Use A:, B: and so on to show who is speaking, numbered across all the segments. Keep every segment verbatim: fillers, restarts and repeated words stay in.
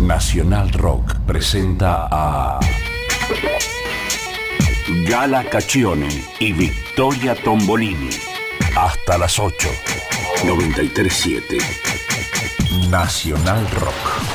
A: Nacional Rock presenta a Gala Caccione y Victoria Tombolini. Hasta las ocho. noventa y tres punto siete. Nacional Rock.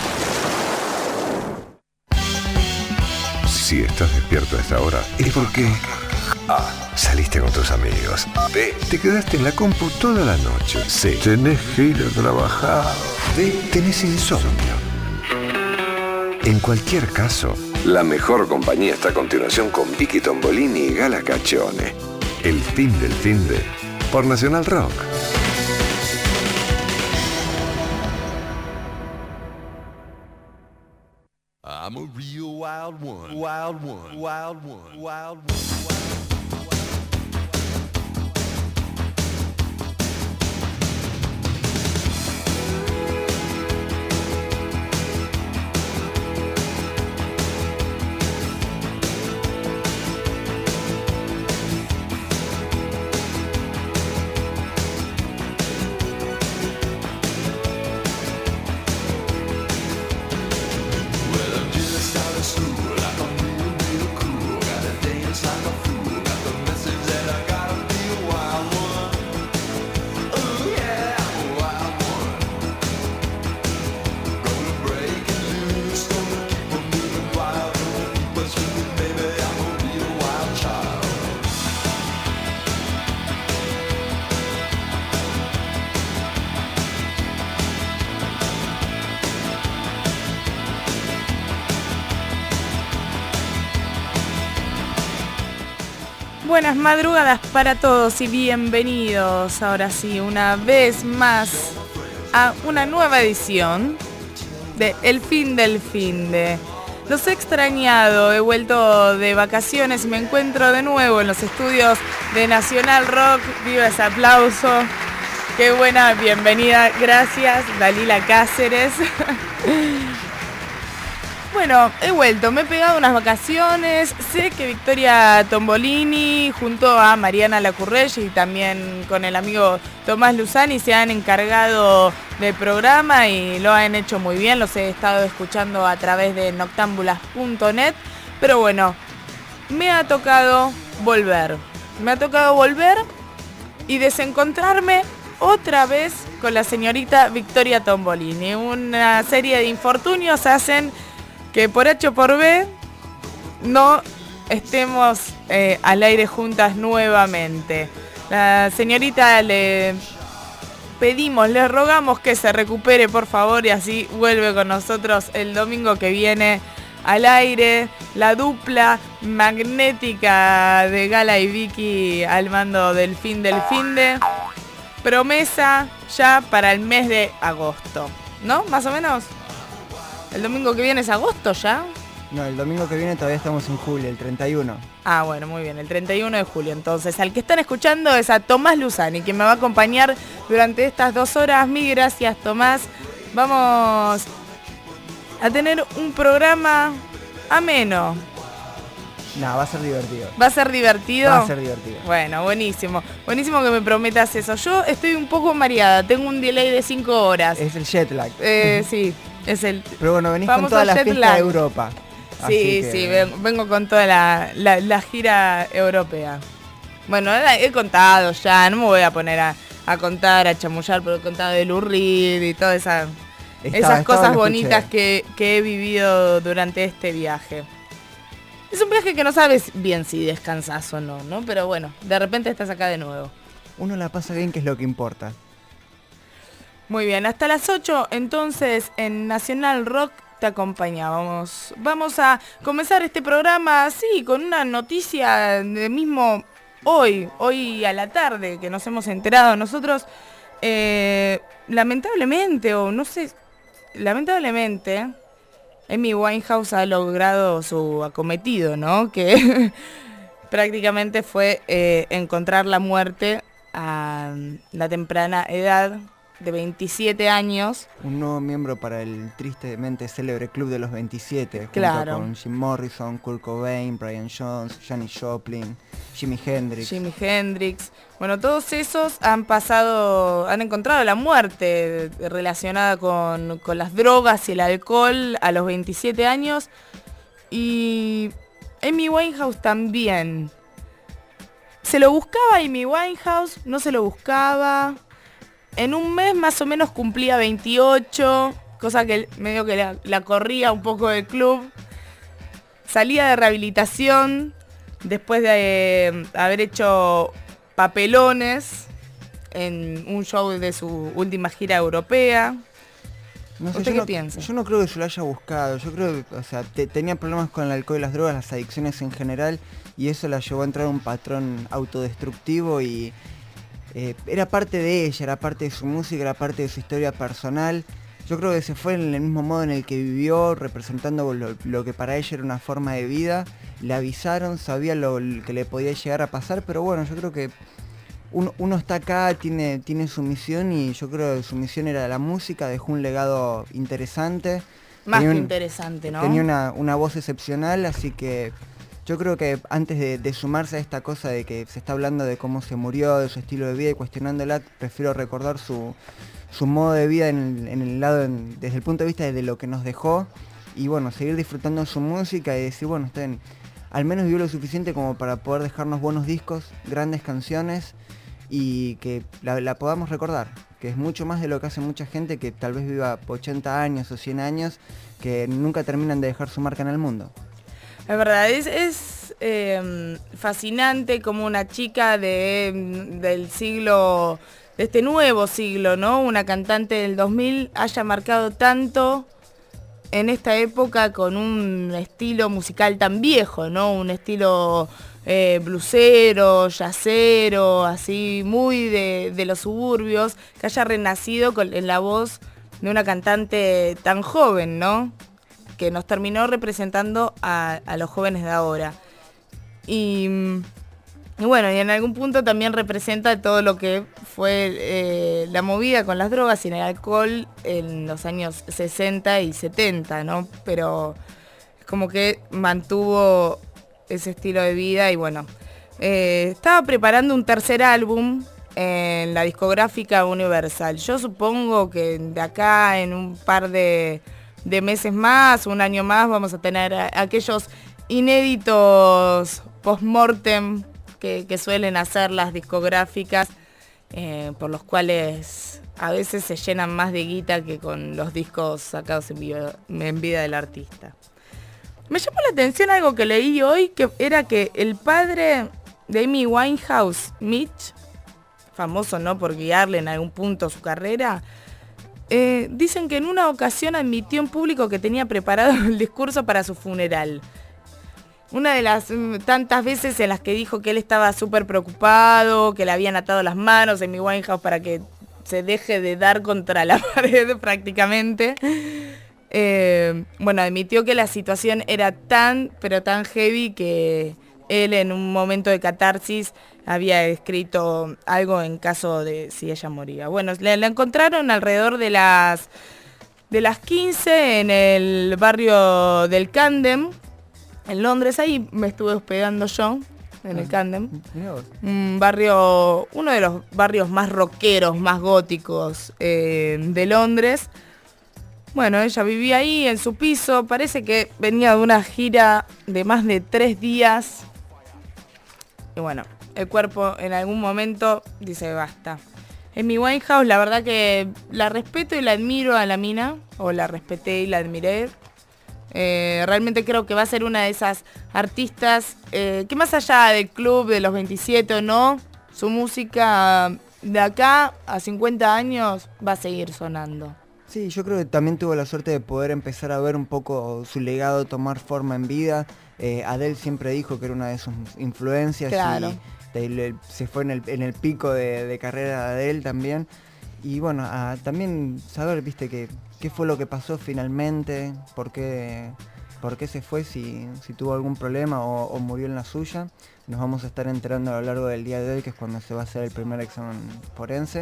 B: Si estás despierto a esta hora, es porque A. Saliste con tus amigos. B. Te quedaste en la compu toda la noche. C. Tenés que ir a trabajar. D. Tenés insomnio. En cualquier caso, la mejor compañía está a continuación con Vicky Tombolini y Gala Caccione. El fin del fin de por Nacional Rock.
C: I'm a real wild one, wild one, wild one, wild one, wild one.
D: Buenas madrugadas para todos y bienvenidos ahora sí una vez más a una nueva edición de El Fin del Finde. Los he extrañado, he vuelto de vacaciones y me encuentro de nuevo en los estudios de Nacional Rock. Viva ese aplauso, qué buena bienvenida, gracias Dalila Cáceres. Bueno, he vuelto, me he pegado unas vacaciones, sé que Victoria Tombolini junto a Mariana Lacurrey y también con el amigo Tomás Luzani se han encargado del programa y lo han hecho muy bien, los he estado escuchando a través de noctámbulas punto net, pero bueno, me ha tocado volver, me ha tocado volver y desencontrarme otra vez con la señorita Victoria Tombolini. Una serie de infortunios hacen que por H o por B no estemos eh, al aire juntas nuevamente. La señorita le pedimos, le rogamos que se recupere por favor y así vuelve con nosotros el domingo que viene al aire. La dupla magnética de Gala y Vicky al mando del fin del finde. Promesa ya para el mes de agosto, ¿no? Más o menos. ¿El domingo que viene es agosto ya?
E: No, el domingo que viene todavía estamos en julio, el treinta y uno.
D: Ah, bueno, muy bien, el treinta y uno de julio. Entonces, al que están escuchando es a Tomás Luzani, quien me va a acompañar durante estas dos horas. Mil gracias, Tomás. Vamos a tener un programa ameno.
E: No, va a ser divertido.
D: ¿Va a ser divertido?
E: Va a ser divertido.
D: Bueno, buenísimo. Buenísimo que me prometas eso. Yo estoy un poco mareada, tengo un delay de cinco horas.
E: Es el jet lag.
D: Eh, sí. Es el
E: Pero bueno, venís con toda la fiesta de Europa.
D: Sí,
E: que...
D: sí, vengo, vengo con toda la, la, la gira europea. Bueno, he contado ya, no me voy a poner a, a contar, a chamullar, pero he contado de Lou Reed y todas esa, estaba, esas estaba, cosas bonitas que, que he vivido durante este viaje. Es un viaje que no sabes bien si descansas o no, ¿no? Pero bueno, de repente estás acá de nuevo.
E: Uno la pasa bien, que es lo que importa.
D: Muy bien, hasta las ocho, entonces en Nacional Rock te acompañábamos. Vamos a comenzar este programa así, con una noticia de mismo hoy, hoy a la tarde, que nos hemos enterado nosotros. Eh, lamentablemente, o no sé, lamentablemente, Amy Winehouse ha logrado su acometido, ¿no? Que prácticamente fue eh, encontrar la muerte a la temprana edad de veintisiete años.
E: Un nuevo miembro para el tristemente célebre Club de los veintisiete,
D: Claro.
E: junto con Jim Morrison, Kurt Cobain, Brian Jones, Janis Joplin, Jimi Hendrix.
D: Jimi Hendrix. Bueno, todos esos han pasado, han encontrado la muerte relacionada con, con las drogas y el alcohol a los veintisiete años. Y Amy Winehouse también. ¿Se lo buscaba Amy Winehouse? ¿No se lo buscaba? En un mes más o menos cumplía veintiocho, cosa que medio que la, la corría un poco del club. Salía de rehabilitación después de eh, haber hecho papelones en un show de su última gira europea.
E: No sé,
D: ¿Usted
E: yo
D: qué
E: no,
D: piensa?
E: Yo no creo que se lo haya buscado. Yo creo que, o sea, te, tenía problemas con el alcohol y las drogas, las adicciones en general, y eso la llevó a entrar en un patrón autodestructivo y eh, era parte de ella, era parte de su música, era parte de su historia personal. Yo creo que se fue en el mismo modo en el que vivió, representando lo, lo que para ella era una forma de vida. Le avisaron, sabía lo, lo que le podía llegar a pasar, pero bueno, yo creo que uno, uno está acá, tiene, tiene su misión, y yo creo que su misión era la música, dejó un legado interesante.
D: Más
E: Tenía
D: que
E: un-
D: interesante, ¿no?
E: Tenía una, una voz excepcional, así que yo creo que antes de, de sumarse a esta cosa de que se está hablando de cómo se murió, de su estilo de vida y cuestionándola, prefiero recordar su, su modo de vida en el, en el lado, en- desde el punto de vista de lo que nos dejó, y bueno, seguir disfrutando su música y decir, bueno, está bien, al menos vivió lo suficiente como para poder dejarnos buenos discos, grandes canciones, y que la, la podamos recordar, que es mucho más de lo que hace mucha gente que tal vez viva ochenta años o cien años, que nunca terminan de dejar su marca en el mundo.
D: Es verdad, es, es eh, fascinante como una chica de, del siglo, de este nuevo siglo, ¿no? Una cantante del dos mil haya marcado tanto en esta época con un estilo musical tan viejo, ¿no? Un estilo eh, blusero, jazzero, así muy de, de los suburbios, que haya renacido con, en la voz de una cantante tan joven, ¿no? Que nos terminó representando a, a los jóvenes de ahora. Y, y bueno, y en algún punto también representa todo lo que fue eh, la movida con las drogas y el alcohol en los años sesenta y setenta, ¿no? Pero es como que mantuvo ese estilo de vida y bueno. Eh, estaba preparando un tercer álbum en la discográfica Universal. Yo supongo que de acá en un par de... de meses más, un año más, vamos a tener a, aquellos inéditos post-mortem que, que suelen hacer las discográficas, eh, por los cuales a veces se llenan más de guita que con los discos sacados en, vivo, en vida del artista. Me llamó la atención algo que leí hoy, que era que el padre de Amy Winehouse, Mitch, famoso no por guiarle en algún punto su carrera, Eh, dicen que en una ocasión admitió en público que tenía preparado el discurso para su funeral. Una de las mm, tantas veces en las que dijo que él estaba súper preocupado, que le habían atado las manos en Amy Winehouse para que se deje de dar contra la pared prácticamente. Eh, bueno, admitió que la situación era tan, pero tan heavy que él en un momento de catarsis había escrito algo en caso de si ella moría. Bueno, la, la encontraron alrededor de las de las quince en el barrio del Camden, en Londres. Ahí me estuve hospedando yo, en el Camden.
E: Mirá vos.
D: Un barrio, uno de los barrios más rockeros, más góticos eh, de Londres. Bueno, ella vivía ahí en su piso. Parece que venía de una gira de más de tres días. Y bueno, el cuerpo en algún momento dice basta. Amy Winehouse, la verdad que la respeto y la admiro a la mina, o la respeté y la admiré. Eh, realmente creo que va a ser una de esas artistas eh, que más allá del club de los veintisiete o no, su música de acá a cincuenta años va a seguir sonando.
E: Sí, yo creo que también tuvo la suerte de poder empezar a ver un poco su legado tomar forma en vida. Eh, Adele siempre dijo que era una de sus influencias.
D: Claro.
E: Y de- le- se fue en el, en el pico de, de carrera de Adele también. Y bueno, a también saber, viste, que qué fue lo que pasó finalmente, por qué, por qué se fue, si, si tuvo algún problema o, o murió en la suya. Nos vamos a estar enterando a lo largo del día de hoy, que es cuando se va a hacer el primer examen forense.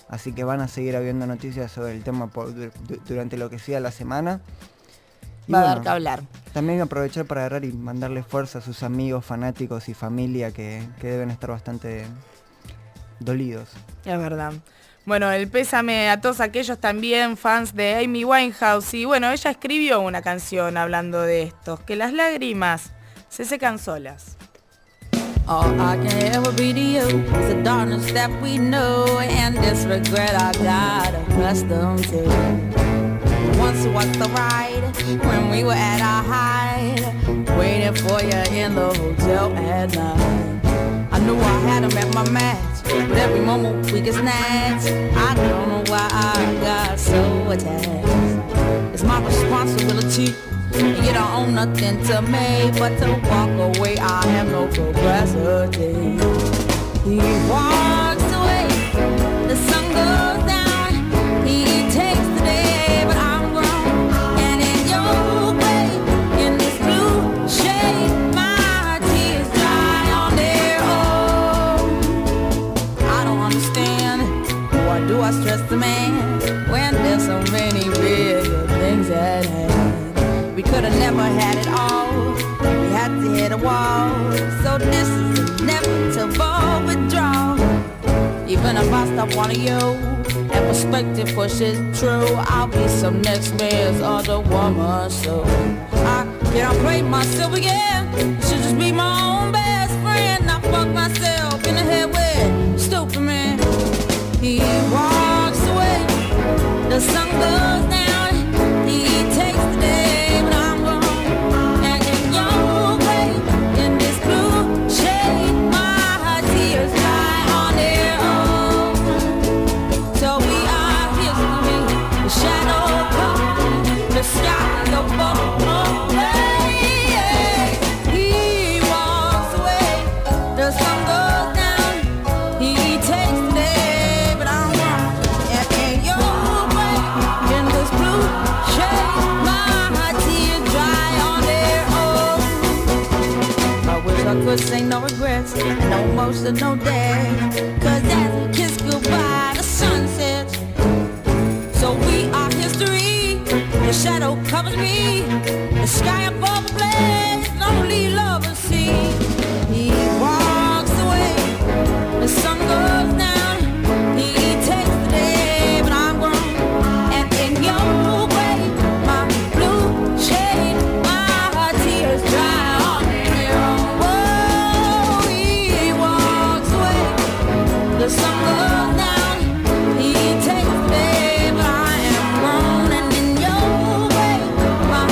E: Así que van a seguir habiendo noticias sobre el tema por, du, durante lo que siga la semana. Y
D: Va
E: bueno,
D: a dar que hablar.
E: También aprovechar para agarrar y mandarle fuerza a sus amigos, fanáticos y familia que, que deben estar bastante dolidos.
D: Es verdad. Bueno, el pésame a todos aquellos también fans de Amy Winehouse. Y bueno, ella escribió una canción hablando de esto, que las lágrimas se secan solas.
F: All I can ever be to you is the darkness that we know and this regret I got accustomed to. Once was the ride when we were at our height, waiting for you in the hotel at night. I knew I had him at my match, but every moment we get snatched. I don't know why I got so attached. It's my responsibility. You don't own nothing to me but to walk away. I have no capacity. He walks away, the sun goes down. He takes the day, but I'm grown. And in your way, in this blue shade, my tears dry on their own. I don't understand, why do I stress the man when there's so many bigger things at hand? We could've never had it all. We had to hit a wall. So this is inevitable withdrawal. Even if I stop wanting you and perspective pushes true, I'll be some next man's other woman. So I can't play myself again. Should just be my own best friend. I fuck myself in the head with stupid man. He walks away. The sun goes down. He takes the day. Say no regrets, no emotion, no day. Cause as we kiss goodbye, the sun sets. So we are history. The shadow covers me. The sky above the blaze, lonely lovers see. He walks away. The sun goes down. He takes the day, but I'm grown. And in your way, my blue shade, my tears dry. The sun goes down, he takes the day, but I am grown, and in your way, my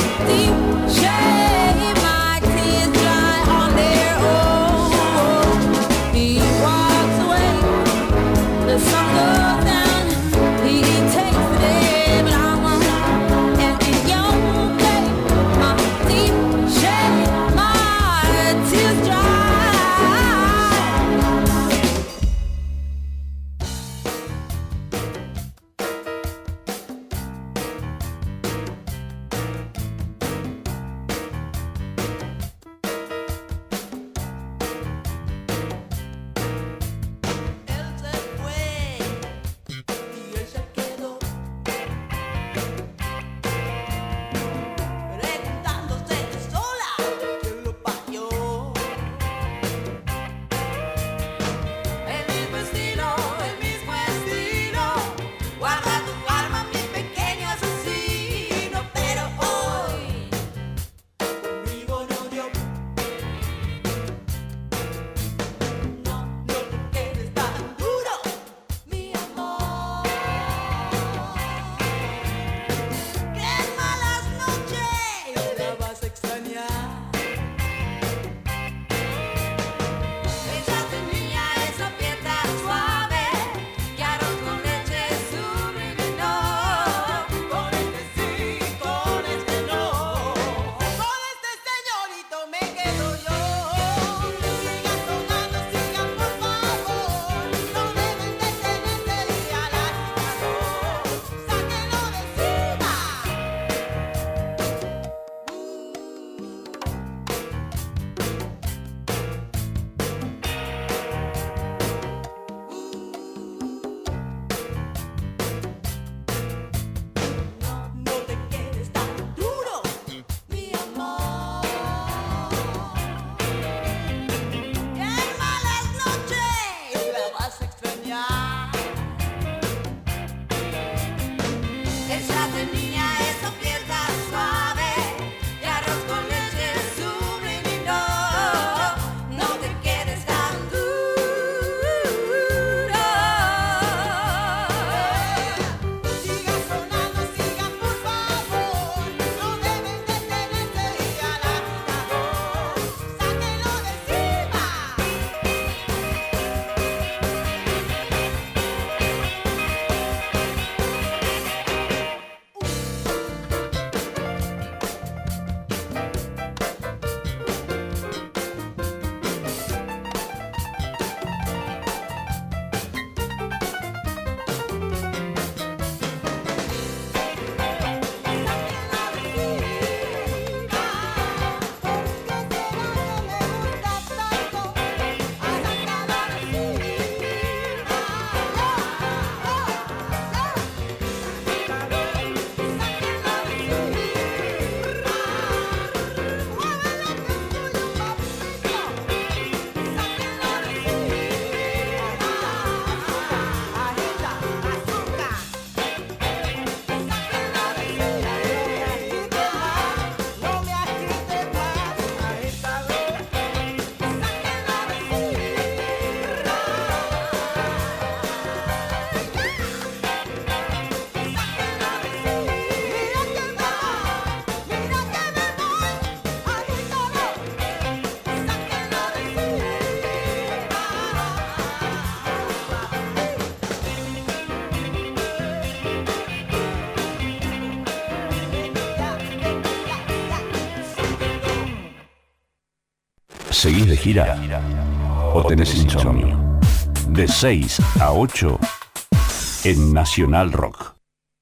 A: ¿Seguís de gira o tenés insomnio? De seis a ocho en Nacional Rock.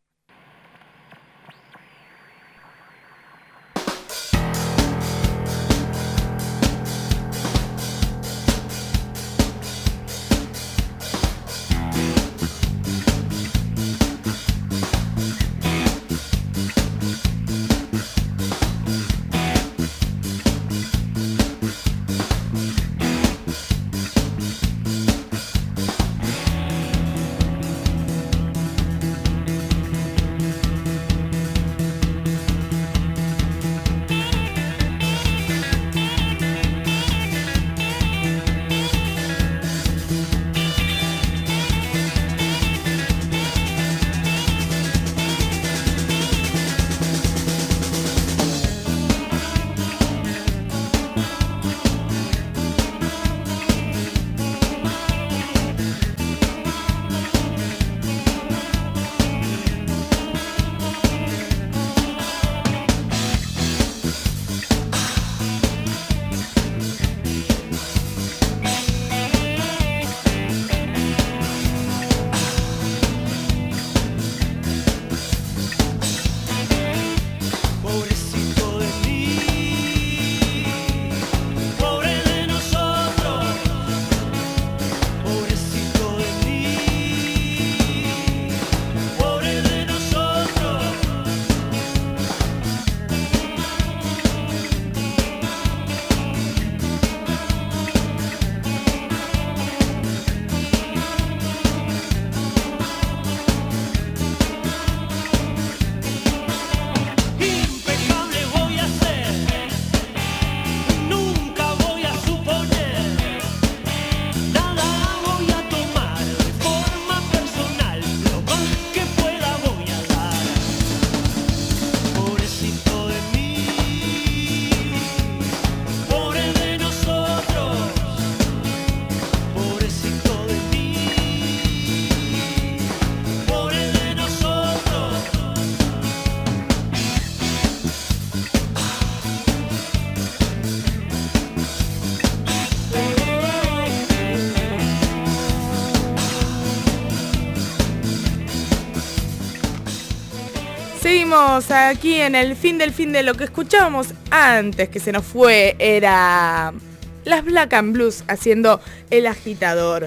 D: Seguimos aquí en el fin del fin de lo que escuchábamos antes que se nos fue era las Black and Blues haciendo El Agitador.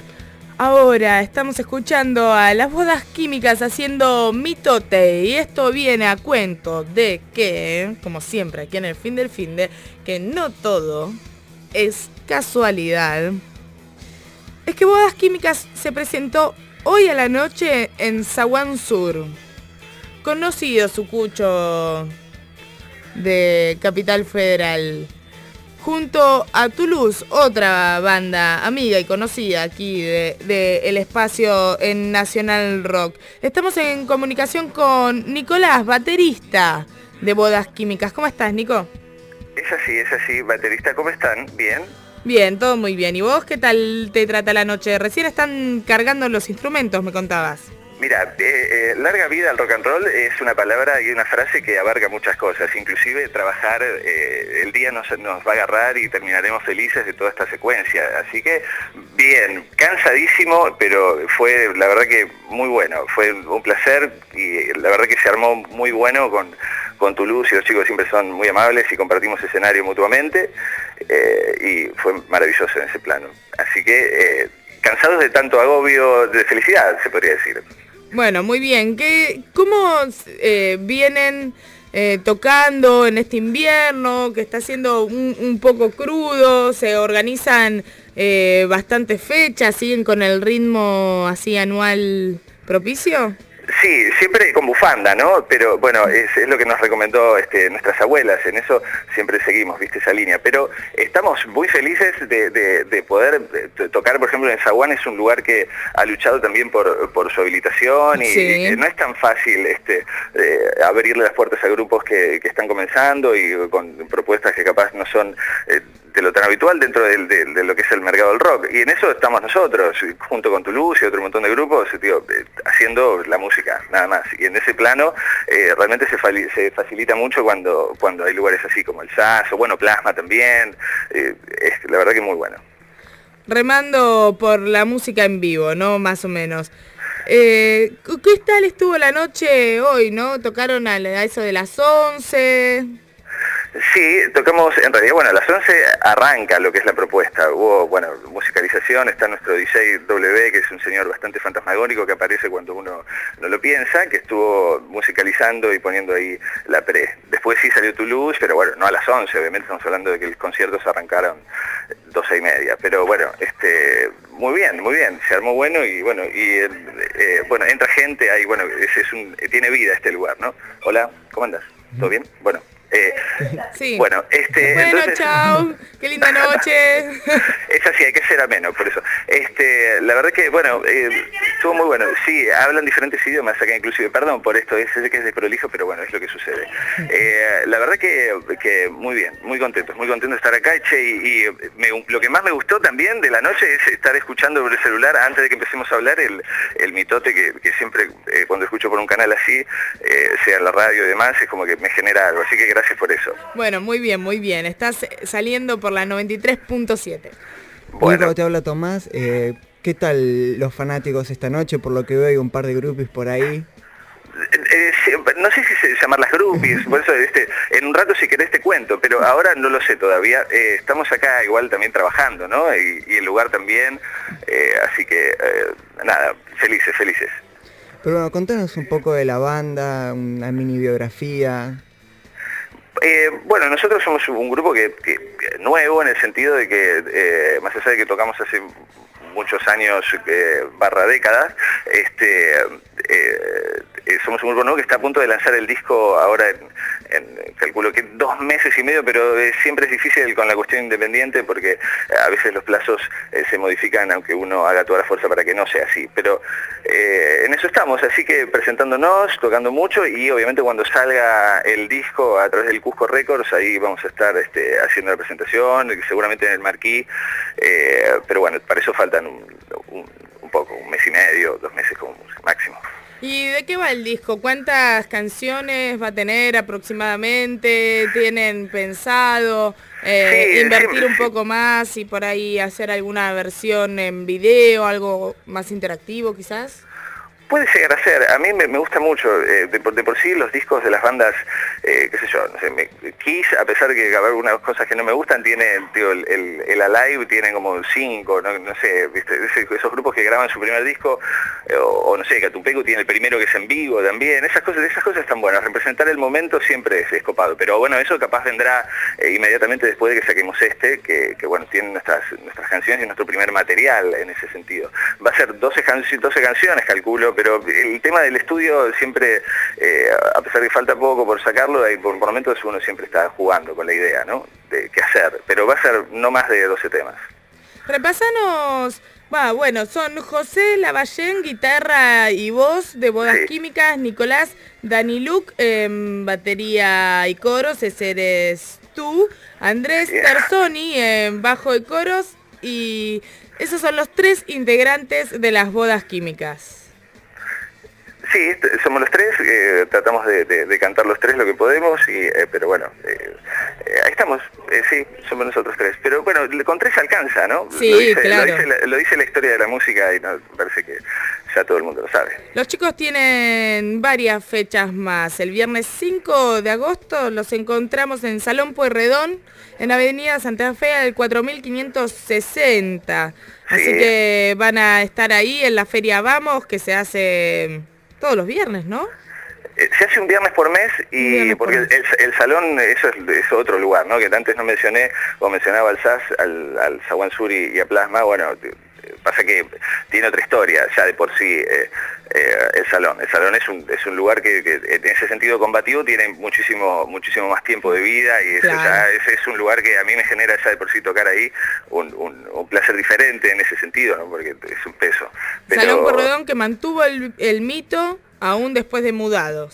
D: Ahora estamos escuchando a las Bodas Químicas haciendo Mitote y esto viene a cuento de que, como siempre aquí en el fin del fin de, que no todo es casualidad. Es que Bodas Químicas se presentó hoy a la noche en Zaguán Sur. Conocido Sucucho de Capital Federal. Junto a Toulouse, otra banda amiga y conocida aquí de, de el espacio en Nacional Rock. Estamos en comunicación con Nicolás, baterista de Bodas Químicas. ¿Cómo estás, Nico?
G: Es así, es así. Baterista, ¿cómo están? ¿Bien?
D: Bien, todo muy bien. ¿Y vos qué tal te trata la noche? Recién están cargando los instrumentos, me contabas.
G: Mira, eh, eh, larga vida al rock and roll es una palabra y una frase que abarca muchas cosas, inclusive trabajar, eh, el día nos, nos va a agarrar y terminaremos felices de toda esta secuencia, así que bien, cansadísimo, pero fue la verdad que muy bueno, fue un placer y la verdad que se armó muy bueno con, con Toulouse y los chicos siempre son muy amables y compartimos escenario mutuamente eh, y fue maravilloso en ese plano, así que eh, cansados de tanto agobio, de felicidad se podría decir.
D: Bueno, muy bien. ¿Qué, ¿Cómo eh, vienen eh, tocando en este invierno que está siendo un, un poco crudo? ¿Se organizan eh, bastantes fechas? ¿Siguen con el ritmo así anual propicio?
G: Sí, siempre con bufanda, ¿no? Pero bueno, es, es lo que nos recomendó este, nuestras abuelas, en eso siempre seguimos, viste, esa línea. Pero estamos muy felices de, de, de poder de tocar, por ejemplo, en Zaguán es un lugar que ha luchado también por, por su habilitación y, sí. y no es tan fácil este, eh, abrirle las puertas a grupos que, que están comenzando y con propuestas que capaz no son... Eh, de lo tan habitual dentro del, de, de lo que es el mercado del rock. Y en eso estamos nosotros, junto con Toulouse y otro montón de grupos, digo, eh, haciendo la música, nada más. Y en ese plano eh, realmente se, se facilita mucho cuando, cuando hay lugares así como el S A S, o bueno, Plasma también. Eh, es la verdad que muy bueno.
D: Remando por la música en vivo, ¿no? Más o menos. Eh, ¿Qué tal estuvo la noche hoy, no? ¿Tocaron a, a eso de las once?
G: Sí, tocamos, en realidad, bueno, a las once arranca lo que es la propuesta. Hubo, bueno, musicalización, está nuestro D J W, que es un señor bastante fantasmagórico que aparece cuando uno no lo piensa, que estuvo musicalizando y poniendo ahí la pre. Después sí salió Toulouse, pero bueno, no a las once, obviamente estamos hablando de que los conciertos arrancaron doce y media. Pero bueno, este, muy bien, muy bien, se armó bueno y bueno, y eh, bueno, entra gente, ahí, bueno, ese es un, tiene vida este lugar, ¿no? Hola, ¿cómo andas? ¿Todo bien? Bueno. Eh,
D: sí.
G: Bueno, este,
D: bueno,
G: entonces,
D: chao, qué linda noche.
G: Es así, hay que ser ameno, por eso. Este, la verdad que, bueno, eh, estuvo muy bueno. Sí, hablan diferentes idiomas acá inclusive, perdón por esto, es, sé que es desprolijo, pero bueno, es lo que sucede. Eh, la verdad que, que muy bien, muy contento, muy contento de estar acá, che, y, y me, lo que más me gustó también de la noche es estar escuchando por el celular, antes de que empecemos a hablar, el, el mitote que, que siempre, eh, cuando escucho por un canal así, eh, sea en la radio y demás, es como que me genera algo, así que gracias por eso.
D: Bueno, muy bien, muy bien. Estás saliendo por la noventa y tres punto siete.
E: Bueno, Nico, te habla Tomás. Eh, ¿Qué tal los fanáticos esta noche? Por lo que veo hay un par de groupies por ahí.
G: Eh, no sé si se llamarlas groupies, por eso este, en un rato si querés te cuento, pero ahora no lo sé todavía. Eh, estamos acá igual también trabajando, ¿no? Y, y el lugar también, eh, así que eh, nada, felices, felices.
E: Pero bueno, contanos un poco de la banda, una mini biografía.
G: Eh, bueno, nosotros somos un grupo que, que, que nuevo en el sentido de que, eh, más allá de que tocamos hace muchos años, eh, barra décadas, este, eh, eh, somos un grupo nuevo que está a punto de lanzar el disco ahora en, en calculo que dos meses y medio, pero eh, siempre es difícil con la cuestión independiente porque eh, a veces los plazos eh, se modifican aunque uno haga toda la fuerza para que no sea así, pero eh, en eso estamos, así que presentándonos, tocando mucho y obviamente cuando salga el disco a través del Cusco Records, ahí vamos a estar este, haciendo la presentación, seguramente en el Marquí, eh, pero bueno, para eso faltan un, un, un poco, un mes y medio, dos meses como máximo.
D: ¿Y de qué va el disco? ¿Cuántas canciones va a tener aproximadamente? ¿Tienen pensado eh,
G: sí,
D: invertir
G: sí,
D: un poco
G: sí.
D: más y por ahí hacer alguna versión en video, algo más interactivo quizás?
G: Puede llegar a ser, a mí me, me gusta mucho, eh, de, por, de por sí los discos de las bandas, eh, qué sé yo, no sé, me, Kiss, a pesar de que hay algunas cosas que no me gustan, tiene, tío, el, el, el Alive tiene como cinco, no, no sé, ¿viste? Esos grupos que graban su primer disco, eh, o, o no sé, Catupecu tiene el primero que es en vivo también, esas cosas, esas cosas están buenas, representar el momento siempre es, es copado, pero bueno, eso capaz vendrá eh, inmediatamente después de que saquemos este, que, que bueno, tiene nuestras, nuestras canciones y nuestro primer material en ese sentido. Va a ser doce, can doce canciones, calculo, pero el tema del estudio siempre, eh, a pesar de que falta poco por sacarlo, por, por momentos uno siempre está jugando con la idea, ¿no? De qué hacer, pero va a ser no más de doce temas.
D: Repasanos, va, bueno, son José Lavallén, guitarra y voz de Bodas sí. Químicas, Nicolás Daniluk, eh, batería y coros, ese eres tú, Andrés yeah. Terzoni, en bajo y coros, y esos son los tres integrantes de las Bodas Químicas.
G: Sí, somos los tres, eh, tratamos de, de, de cantar los tres lo que podemos, y, eh, pero bueno, eh, eh, ahí estamos, eh, sí, somos nosotros tres. Pero bueno, con tres alcanza, ¿no?
D: Sí,
G: lo dice,
D: claro.
G: Lo dice, la, lo dice la historia de la música y no, parece que ya todo el mundo lo sabe.
D: Los chicos tienen varias fechas más. El viernes cinco de agosto los encontramos en Salón Pueyrredón, en Avenida Santa Fe, al cuatro mil quinientos sesenta. Así sí. que van a estar ahí en la Feria Vamos, que se hace todos los viernes, ¿no?
G: Eh, se hace un viernes por mes y
D: viernes
G: porque
D: por mes.
G: El, el salón eso es, es otro lugar, ¿no? Que antes no mencioné, o mencionaba al S A S, al, al Zaguán Sur y, y a Plasma, bueno, pasa que tiene otra historia ya de por sí eh, eh, el salón. El salón es un, es un lugar que, que en ese sentido combativo tiene muchísimo muchísimo más tiempo de vida y eso claro. ya ese es un lugar que a mí me genera ya de por sí tocar ahí un, un, un placer diferente en ese sentido, ¿no? Porque es un peso.
D: Pero... Salón Pueyrredón que mantuvo el, el mito aún después de mudados.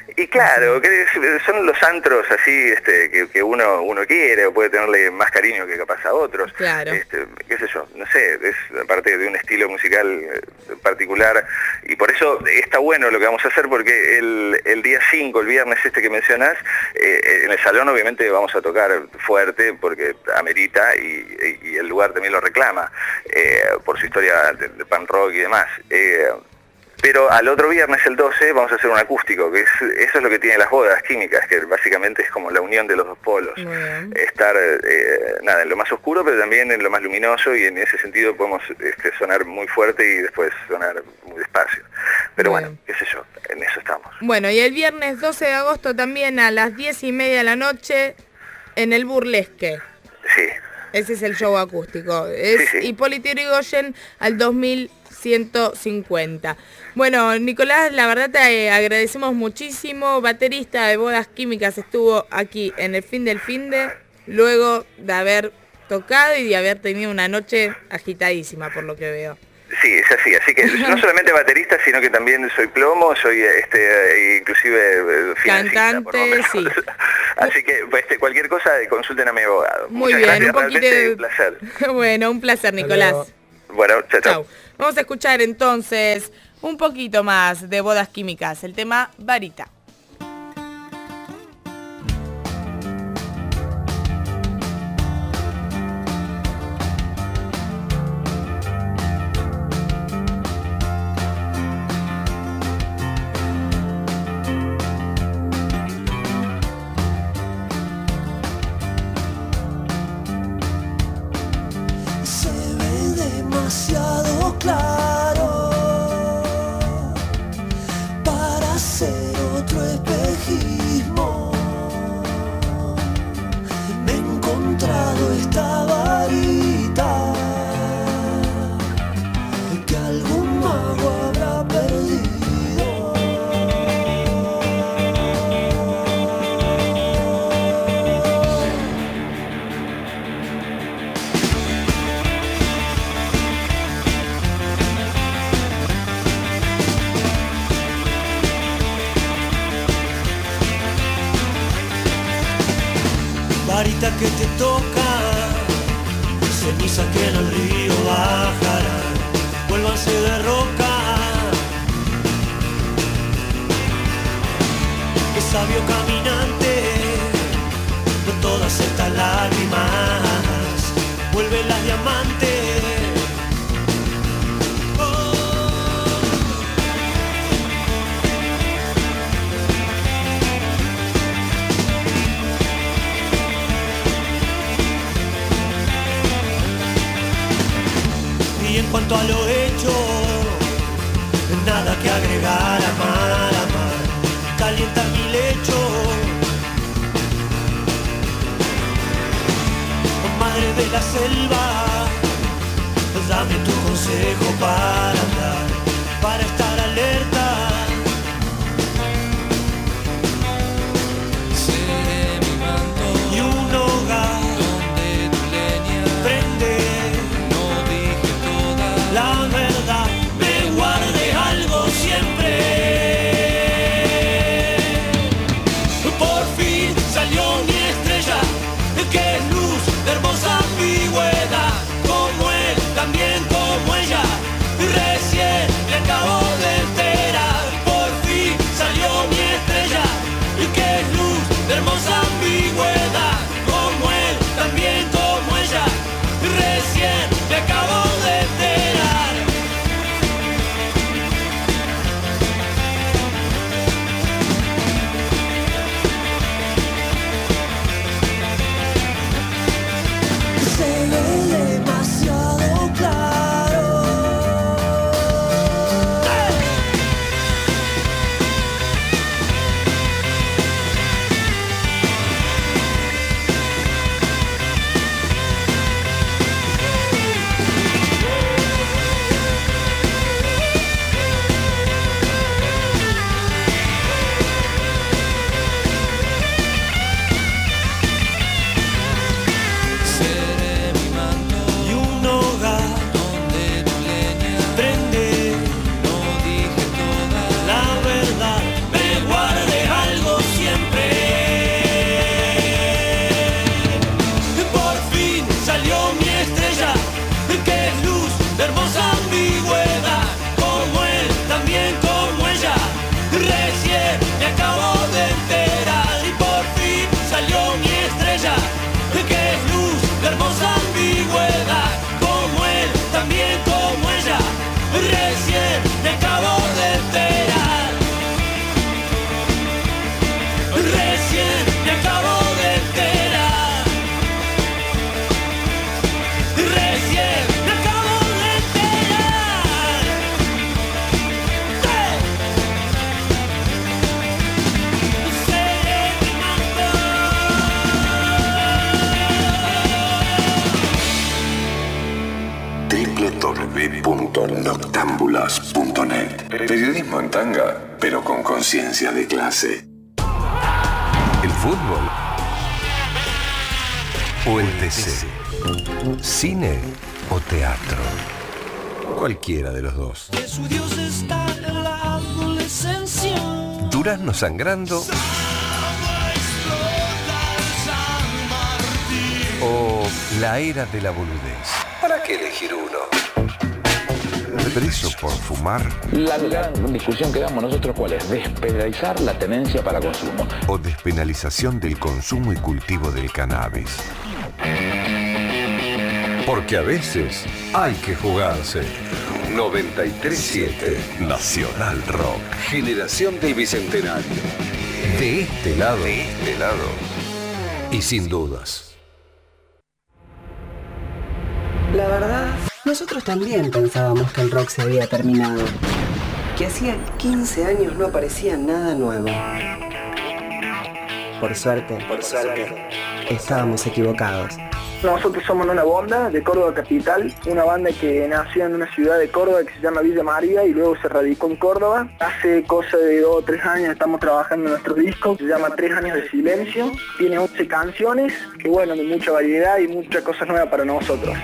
G: Y claro, que son los antros así este, que, que uno uno quiere, o puede tenerle más cariño que capaz a otros.
D: Claro.
G: Este, qué sé yo, no sé, es aparte de un estilo musical particular, y por eso está bueno lo que vamos a hacer, porque el, el día cinco, el viernes este que mencionás, eh, en el salón obviamente vamos a tocar fuerte, porque amerita, y, y el lugar también lo reclama, eh, por su historia de, de pan rock y demás. Eh, Pero al otro viernes, el doce, vamos a hacer un acústico, que es, eso es lo que tienen las bodas químicas, que básicamente es como la unión de los dos polos. Estar, eh, nada, en lo más oscuro, pero también en lo más luminoso, y en ese sentido podemos este, sonar muy fuerte y después sonar muy despacio. Pero bueno, bueno, qué sé yo, en eso estamos.
D: Bueno, y el viernes doce de agosto también a las diez y media de la noche en el Burlesque.
G: Sí.
D: Ese es el show acústico. Es sí, sí. Hipólito Yrigoyen al dos mil ciento cincuenta. Bueno, Nicolás, la verdad te agradecemos muchísimo. Baterista de Bodas Químicas, estuvo aquí en el fin del finde, luego de haber tocado y de haber tenido una noche agitadísima, por lo que veo.
G: Sí, es así, así que no solamente baterista, sino que también soy plomo, soy este inclusive
D: cantante, sí.
G: Así que este, cualquier cosa consulten a mi abogado.
D: Muy
G: Muchas
D: bien,
G: gracias,
D: un poquito de...
G: un placer.
D: Bueno, un placer, Nicolás.
G: Bueno, chao, chao.
D: Vamos a escuchar entonces un poquito más de Bodas Químicas, el tema Varita.
H: Demasiado claro para ser otro espejismo. Me he encontrado esta varita que algún mago habrá perdido. Varita que te toca, ceniza que en el río bajarán, vuélvanse de roca. Que sabio caminante, no todas estas lágrimas, vuelve las diamantes. Y en cuanto a lo hecho, nada que agregar, amar, amar, calientar mi lecho. Madre de la selva, dame tu consejo para andar, para estar alerta. Seré mi manto y un hogar donde tu leña prende. La verdad, me guarde algo siempre. Por fin salió mi estrella, que es luz de hermosa ambigüedad. Como él, también como ella, recién
B: noctámbulas punto net. Periodismo en tanga, pero con conciencia de clase.
I: ¿El fútbol? ¿O el T C? ¿Cine o teatro? Cualquiera de los dos.
H: Que su Dios está en la adolescencia.
I: Durazno sangrando. O la era de la boludez. ¿Para qué elegir uno? ¿Preso por fumar?
J: La gran discusión que damos nosotros, ¿cuál es? Despenalizar la tenencia para consumo.
I: ¿O despenalización del consumo y cultivo del cannabis? Porque a veces hay que jugarse. noventa y tres siete Nacional Rock. Generación del Bicentenario. De este lado. De este lado. Y sin dudas.
K: La verdad, nosotros también pensábamos que el rock se había terminado. Que hacía quince años no aparecía nada nuevo. Por suerte, por suerte, estábamos equivocados.
L: Nosotros somos una banda de Córdoba Capital, una banda que nació en una ciudad de Córdoba que se llama Villa María y luego se radicó en Córdoba. Hace cosa de dos o tres años estamos trabajando en nuestro disco, se llama Tres Años de Silencio. Tiene once canciones, que bueno, de mucha variedad y muchas cosas nuevas para nosotros.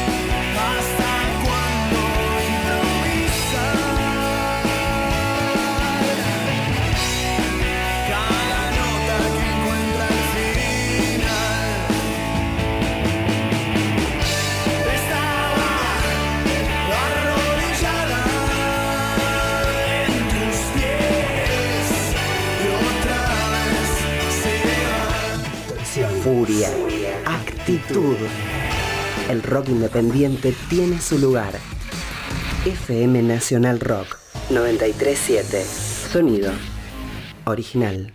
K: Furia, actitud. El rock independiente tiene su lugar. F M Nacional Rock noventa y tres siete. Sonido original.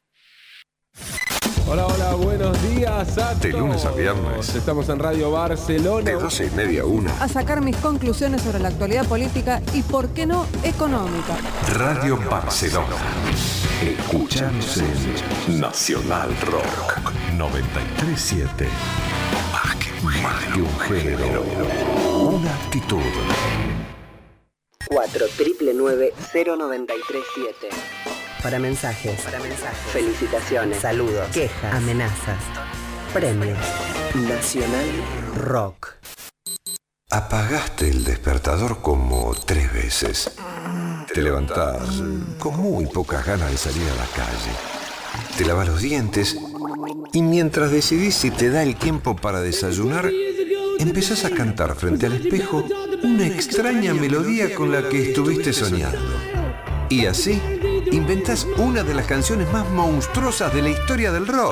M: Hola, hola, buenos días a
I: De lunes a viernes.
M: Estamos en Radio Barcelona.
I: De doce y media a una.
N: A sacar mis conclusiones sobre la actualidad política y, por qué no, económica.
I: Radio Barcelona. Escuchamos en Nacional Rock noventa y tres siete. Más que un género. Más que un género. Una actitud.
K: cuatro nueve nueve cero nueve tres siete. Para mensajes. Para mensajes. Felicitaciones. Saludos. Quejas. Amenazas. Premios. Nacional Rock.
B: Apagaste el despertador como tres veces. Te levantás con muy pocas ganas de salir a la calle. Te lavas los dientes y mientras decidís si te da el tiempo para desayunar, empezás a cantar frente al espejo una extraña melodía con la que estuviste soñando. Y así inventás una de las canciones más monstruosas de la historia del rock.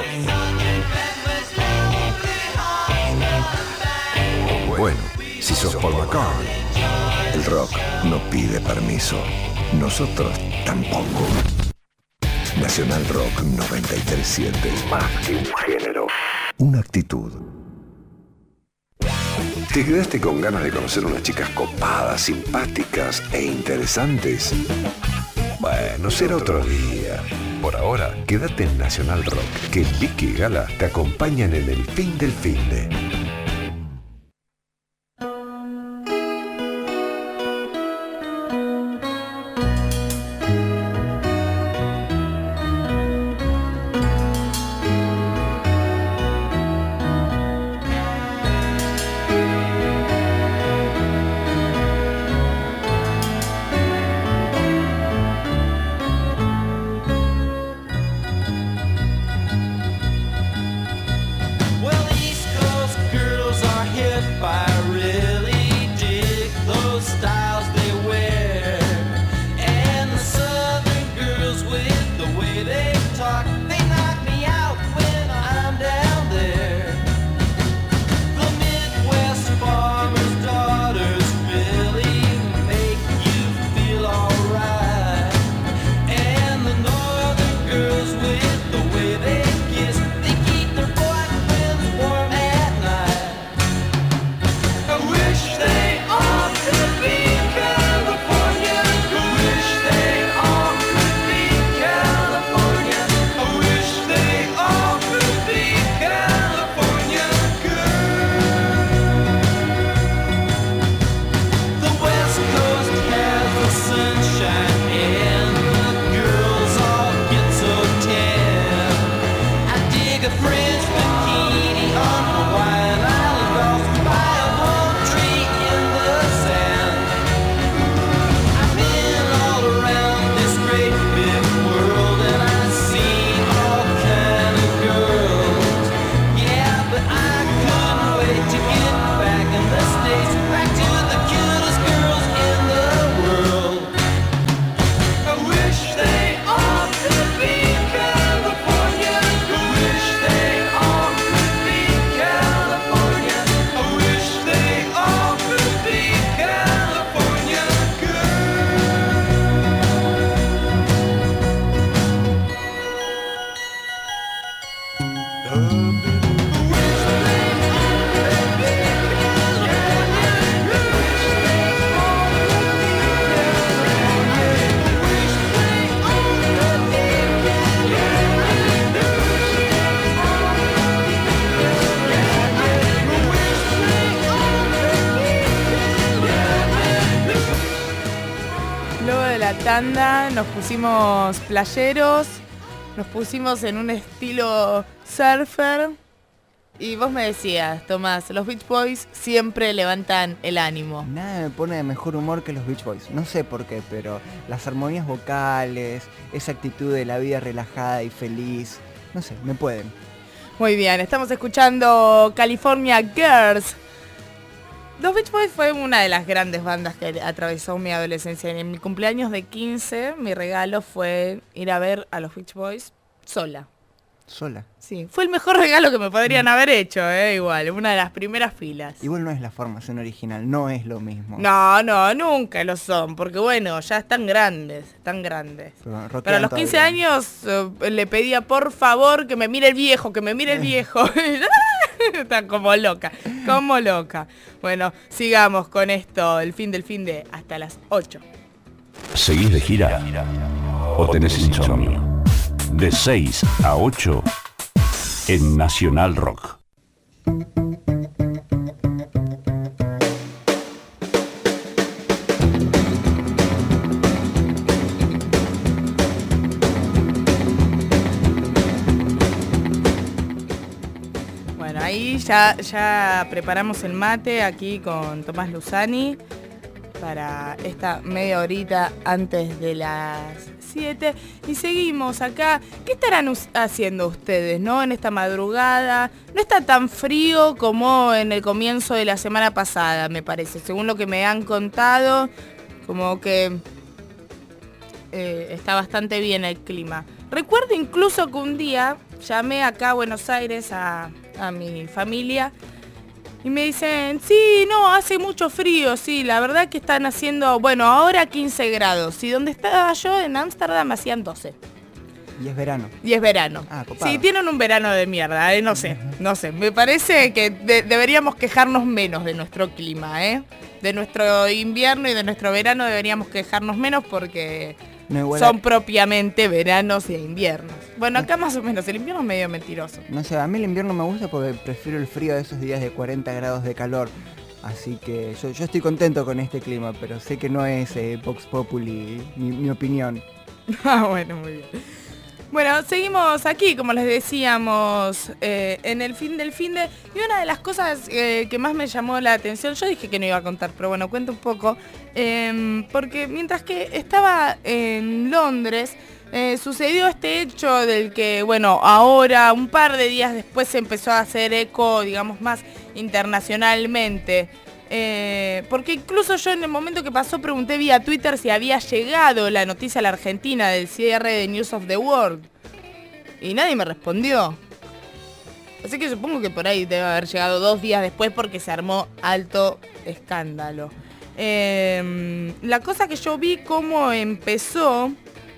B: Bueno, si sos Paul McCartney. El rock no pide permiso. Nosotros tampoco. Nacional Rock noventa y tres siete. Más que un género. Una actitud. ¿Te quedaste con ganas de conocer unas chicas copadas, simpáticas e interesantes? Bueno, será otro día. Por ahora, quédate en Nacional Rock, que Vicky y Gala te acompañan en el fin del finde.
D: Tanda, nos pusimos playeros, nos pusimos en un estilo surfer y vos me decías, Tomás, los Beach Boys siempre levantan el ánimo.
E: Nada me pone de mejor humor que los Beach Boys, no sé por qué, pero las armonías vocales, esa actitud de la vida relajada y feliz, no sé, me pueden.
D: Muy bien, estamos escuchando California Girls. Los Beach Boys fue una de las grandes bandas que atravesó mi adolescencia. En mi cumpleaños de quince, mi regalo fue ir a ver a los Beach Boys sola.
E: ¿Sola?
D: Sí, fue el mejor regalo que me podrían haber hecho, ¿eh? Igual, una de las primeras filas.
E: Igual no es la formación original, no es lo mismo.
D: No, no, nunca lo son, porque bueno, ya están grandes, están grandes. Pero, Pero a los quince todavía. años eh, le pedía por favor que me mire el viejo, que me mire el viejo. Está como loca, como loca. Bueno, sigamos con esto, el fin del fin de hasta las ocho.
A: ¿Seguís de gira o tenés insomnio? De seis a ocho en Nacional Rock.
D: Bueno, ahí ya, ya preparamos el mate aquí con Tomás Luzani para esta media horita antes de las siete y seguimos acá. ¿Qué estarán haciendo ustedes, no? En esta madrugada. No está tan frío como en el comienzo de la semana pasada, me parece. Según lo que me han contado, como que eh, está bastante bien el clima. Recuerdo incluso que un día llamé acá a Buenos Aires a, a mi familia y me dicen, sí, no, hace mucho frío, sí, la verdad que están haciendo, bueno, ahora quince grados. Y donde estaba yo, en Ámsterdam, hacían doce.
E: Y es verano.
D: Y es verano.
E: Ah, copado.
D: Sí, tienen un verano de mierda, ¿eh? No sé, no sé. Me parece que de- deberíamos quejarnos menos de nuestro clima, ¿eh? De nuestro invierno y de nuestro verano deberíamos quejarnos menos porque no, igual son a... propiamente veranos e inviernos. Bueno, acá más o menos, el invierno es medio mentiroso.
E: No sé, a mí el invierno me gusta porque prefiero el frío de esos días de cuarenta grados de calor. Así que yo, yo estoy contento con este clima, pero sé que no es eh, Vox Populi mi, mi opinión.
D: Ah, bueno, muy bien. Bueno, seguimos aquí, como les decíamos, eh, en el fin del fin de... Y una de las cosas eh, que más me llamó la atención, yo dije que no iba a contar, pero bueno, cuento un poco, eh, porque mientras que estaba en Londres, eh, sucedió este hecho del que, bueno, ahora, un par de días después se empezó a hacer eco, digamos, más internacionalmente. Eh, porque incluso yo en el momento que pasó pregunté vía Twitter si había llegado la noticia a la Argentina del cierre de News of the World y nadie me respondió, así que supongo que por ahí debe haber llegado dos días después porque se armó alto escándalo. Eh, la cosa que yo vi cómo empezó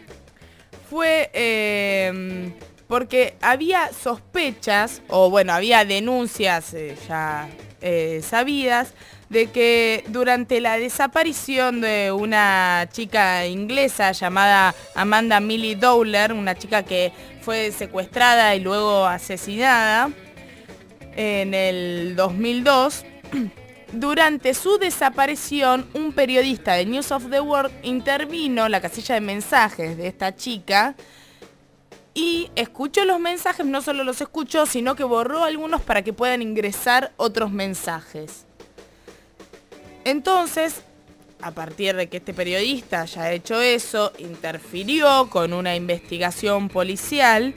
D: fue eh, porque había sospechas o bueno, había denuncias eh, ya eh, sabidas de que durante la desaparición de una chica inglesa llamada Amanda Millie Dowler, una chica que fue secuestrada y luego asesinada en el dos mil dos, durante su desaparición un periodista de News of the World intervino en la casilla de mensajes de esta chica y escuchó los mensajes, no solo los escuchó, sino que borró algunos para que puedan ingresar otros mensajes. Entonces, a partir de que este periodista haya hecho eso, interfirió con una investigación policial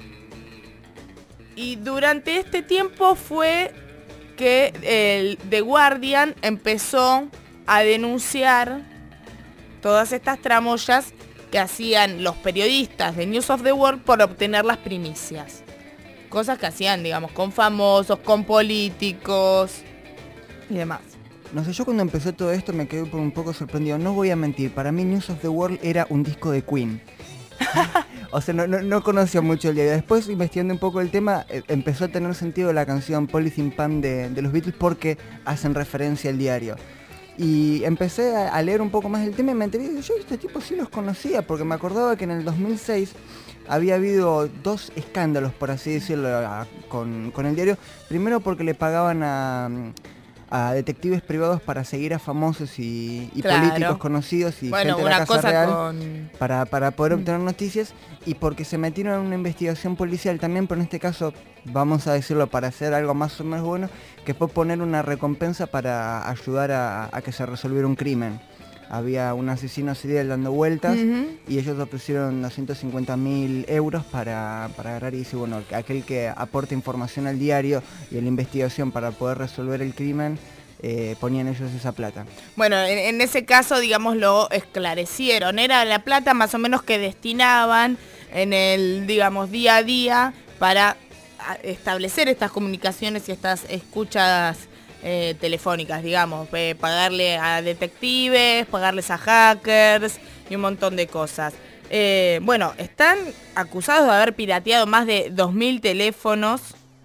D: y durante este tiempo fue que el The Guardian empezó a denunciar todas estas tramoyas que hacían los periodistas de News of the World por obtener las primicias. Cosas que hacían, digamos, con famosos, con políticos y demás.
E: No sé, yo cuando empezó todo esto me quedé por un poco sorprendido. No voy a mentir, para mí News of the World era un disco de Queen. O sea, no, no, no conocía mucho el diario. Después, investigando un poco el tema, eh, empezó a tener sentido la canción Polythene Pan de, de los Beatles porque hacen referencia al diario. Y empecé a, a leer un poco más del tema y me enteré, yo este tipo sí los conocía, porque me acordaba que en el dos mil seis había habido dos escándalos, por así decirlo, a, con, con el diario. Primero porque le pagaban a, a detectives privados para seguir a famosos y, y
D: Claro.
E: políticos conocidos y
D: Bueno,
E: gente de
D: una
E: la Casa
D: cosa
E: Real
D: con-
E: para, para poder obtener noticias, y porque se metieron en una investigación policial también, pero en este caso, vamos a decirlo para hacer algo más o menos bueno, que fue poner una recompensa para ayudar a, a que se resolviera un crimen. Había un asesino serial dando vueltas
D: Ujú.
E: y ellos ofrecieron doscientos cincuenta mil euros para, para agarrar y decir, bueno, aquel que aporte información al diario y a la investigación para poder resolver el crimen, eh, ponían ellos esa plata.
D: Bueno, en, en ese caso, digamos, lo esclarecieron. Era la plata más o menos que destinaban en el, digamos, día a día para a- establecer estas comunicaciones y estas escuchas eh, telefónicas, digamos. eh, pagarle a detectives, pagarles a hackers y un montón de cosas. Eh, bueno, están acusados de haber pirateado más de dos mil teléfonos.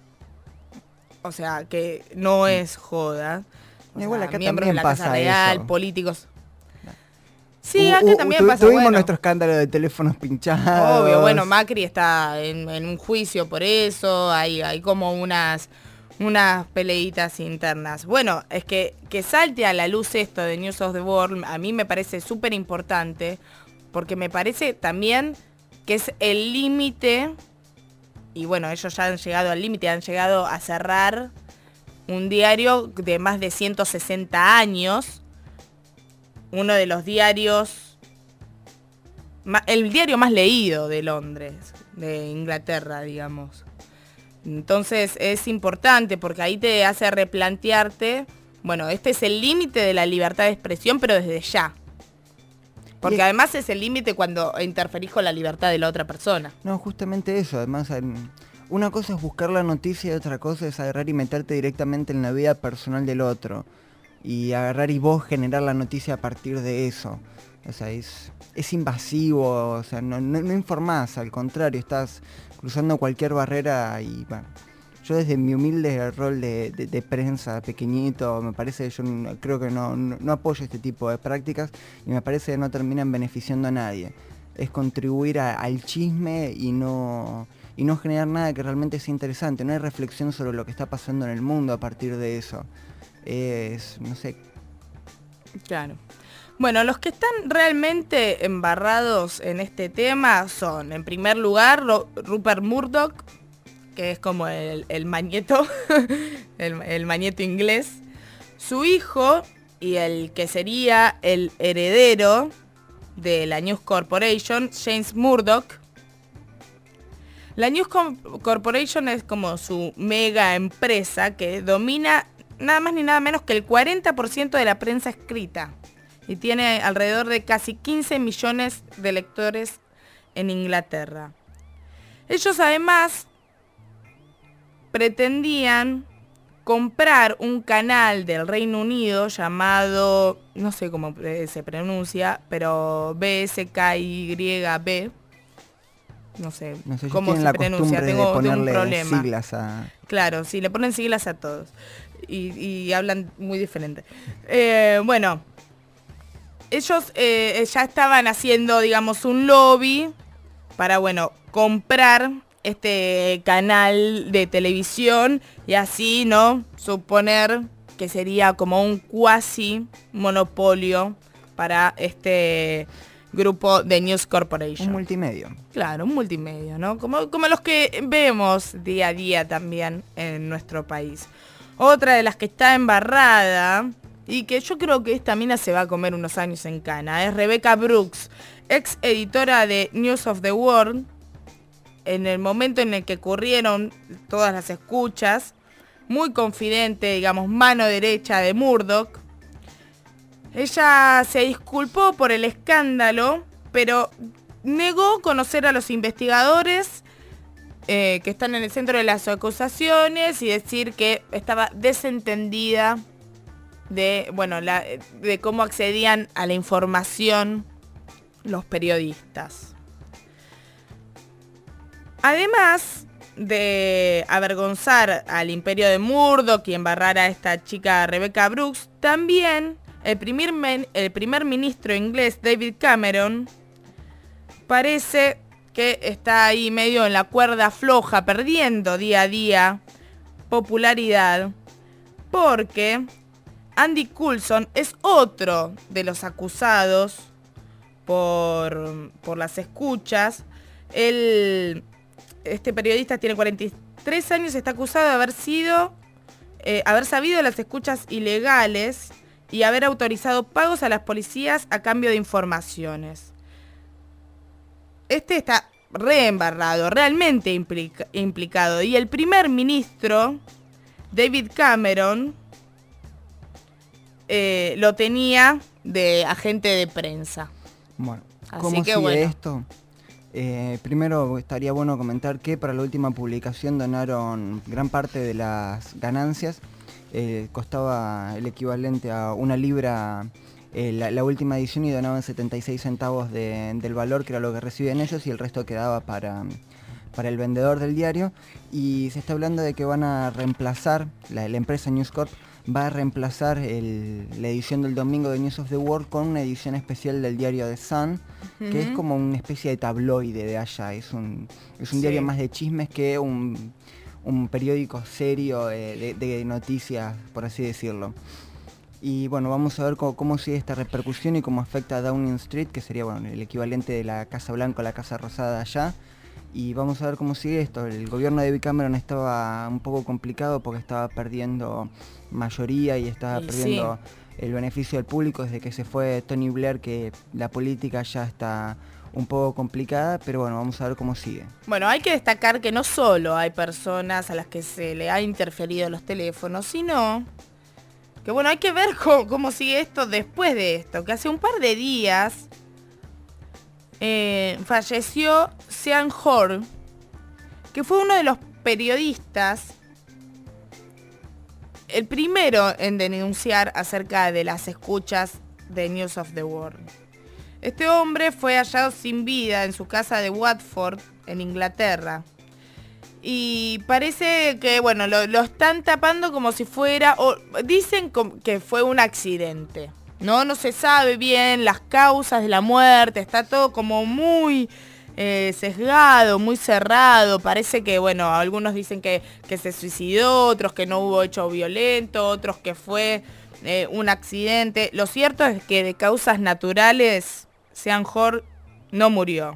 D: O sea, que no es joda. O
E: Igual
D: sea,
E: acá
D: miembros de
E: también
D: la Casa
E: pasa
D: Real,
E: eso.
D: políticos. Sí,
E: Hu-
D: acá
E: hu-
D: también
E: tu-
D: pasa,
E: Tuvimos
D: bueno.
E: nuestro escándalo de teléfonos pinchados.
D: Obvio, bueno, Macri está en, en un juicio por eso, hay, hay como unas, unas peleitas internas. Bueno, es que, que salte a la luz esto de News of the World, a mí me parece súper importante, porque me parece también que es el límite, y bueno, ellos ya han llegado al límite, han llegado a cerrar un diario de más de ciento sesenta años, uno de los diarios, ma- el diario más leído de Londres, de Inglaterra, digamos. Entonces es importante porque ahí te hace replantearte, bueno, este es el límite de la libertad de expresión, pero desde ya. Porque
E: Y-
D: además es el límite cuando interferís con la libertad de la otra persona.
E: No, justamente eso. Además, en- una cosa es buscar la noticia y otra cosa es agarrar y meterte directamente en la vida personal del otro. Y agarrar y vos generar la noticia a partir de eso. O sea, es, es invasivo, o sea, no, no, no informás, al contrario, estás cruzando cualquier barrera y bueno. Yo desde mi humilde rol de, de- de prensa pequeñito, me parece, yo no- creo que no, no, no apoyo este tipo de prácticas y me parece que no terminan beneficiando a nadie. Es contribuir a- al chisme y no, y no generar nada que realmente sea interesante. No hay reflexión sobre lo que está pasando en el mundo a partir de eso. Es, no sé,
D: Claro. Bueno, los que están realmente embarrados en este tema son, en primer lugar, Ro- Rupert Murdoch, que es como el, el mañeto, el, el mañeto inglés, su hijo y el que sería el heredero de la News Corporation, James Murdoch. La News Com- Corporation es como su mega empresa que domina nada más ni nada menos que el cuarenta por ciento de la prensa escrita y tiene alrededor de casi quince millones de lectores en Inglaterra. Ellos además pretendían comprar un canal del Reino Unido llamado, no sé cómo eh, se pronuncia, pero B S K Y B. No sé,
E: no sé, yo
D: cómo
E: tienen
D: se
E: la
D: pronuncia,
E: costumbre
D: tengo,
E: de
D: tengo un
E: ponerle
D: problema.
E: siglas a...
D: Claro, sí, le ponen siglas a todos. Y, y hablan muy diferente. Eh, bueno, ellos eh, ya estaban haciendo, digamos, un lobby para, bueno, comprar este canal de televisión y así, ¿no? Suponer que sería como un cuasi monopolio para este grupo de News Corporation.
E: Un multimedio.
D: Claro, un multimedia, ¿no? Como, como los que vemos día a día también en nuestro país. Otra de las que está embarrada, y que yo creo que esta mina se va a comer unos años en cana, es Rebecca Brooks, ex editora de News of the World. En el momento en el que ocurrieron todas las escuchas, muy confidente, digamos, mano derecha de Murdoch. Ella se disculpó por el escándalo, pero negó conocer a los investigadores eh, que están en el centro de las acusaciones y decir que estaba desentendida de, bueno, la, de cómo accedían a la información los periodistas. Además de avergonzar al imperio de Murdoch y embarrar a esta chica Rebecca Brooks, también el primer, men, el primer ministro inglés David Cameron parece que está ahí medio en la cuerda floja, perdiendo día a día popularidad, porque Andy Coulson es otro de los acusados por, por las escuchas. Él, este periodista tiene cuarenta y tres años, está acusado de haber sido, eh, haber sabido de las escuchas ilegales y haber autorizado pagos a las policías a cambio de informaciones. Este está reembarrado, realmente implica, implicado. Y el primer ministro, David Cameron, eh, lo tenía de agente de prensa.
E: Bueno,
D: Así
E: ¿cómo
D: que
E: sigue
D: bueno.
E: esto? Eh, primero estaría bueno comentar que para la última publicación donaron gran parte de las ganancias. Eh, costaba el equivalente a una libra eh, la, la última edición y donaban setenta y seis centavos de, del valor, que era lo que reciben ellos, y el resto quedaba para, para el vendedor del diario. Y se está hablando de que van a reemplazar, la, la empresa News Corp va a reemplazar el, la edición del domingo de News of the World con una edición especial del diario The Sun, uh-huh. que es como una especie de tabloide de allá. Es un, es un sí. diario más de chismes que un... un periódico serio eh, de, de noticias, por así decirlo. Y bueno, vamos a ver cómo, cómo sigue esta repercusión y cómo afecta a Downing Street, que sería bueno el equivalente de la Casa Blanca o la Casa Rosada allá. Y vamos a ver cómo sigue esto. El gobierno de David Cameron estaba un poco complicado porque estaba perdiendo mayoría y estaba y perdiendo sí. el beneficio del público desde que se fue Tony Blair, que la política ya está un poco complicada, pero bueno, vamos a ver cómo sigue.
D: Bueno, hay que destacar que no solo hay personas a las que se le ha interferido los teléfonos, sino que bueno, hay que ver cómo, cómo sigue esto después de esto, que hace un par de días eh, falleció Sean Hoare, que fue uno de los periodistas, el primero en denunciar acerca de las escuchas de News of the World. Este hombre fue hallado sin vida en su casa de Watford, en Inglaterra. Y parece que, bueno, lo, lo están tapando como si fuera... O dicen que fue un accidente, ¿no? No se sabe bien las causas de la muerte. Está todo como muy eh, sesgado, muy cerrado. Parece que, bueno, algunos dicen que, que se suicidó, otros que no hubo hecho violento, otros que fue eh, un accidente. Lo cierto es que de causas naturales... Sean Hoare no murió.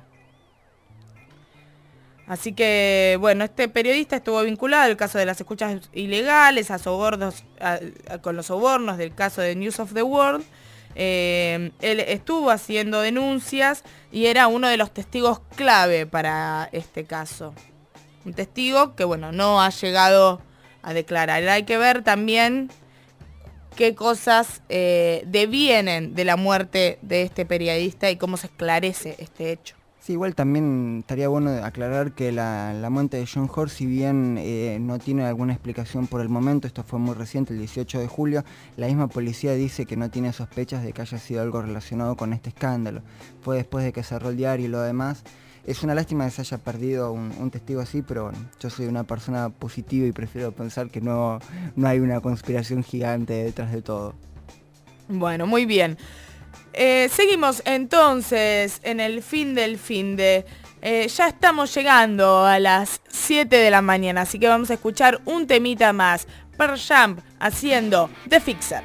D: Así que, bueno, este periodista estuvo vinculado al caso de las escuchas ilegales, a sobornos, a, a, con los sobornos del caso de News of the World. Eh, él estuvo haciendo denuncias y era uno de los testigos clave para este caso. Un testigo que, bueno, no ha llegado a declarar. Hay que ver también qué cosas eh, devienen de la muerte de este periodista y cómo se esclarece este hecho.
E: Sí, igual también estaría bueno aclarar que la, la muerte de John Hoare, si bien eh, no tiene alguna explicación por el momento, esto fue muy reciente, el dieciocho de julio, la misma policía dice que no tiene sospechas de que haya sido algo relacionado con este escándalo. Fue después de que cerró el diario y lo demás. Es una lástima que se haya perdido un, un testigo así, pero bueno, yo soy una persona positiva y prefiero pensar que no, no hay una conspiración gigante detrás de todo.
D: Bueno, muy bien. Eh, seguimos entonces en el fin del fin de... Eh, ya estamos llegando a las siete de la mañana, así que vamos a escuchar un temita más. Pearl Jam haciendo The Fixer.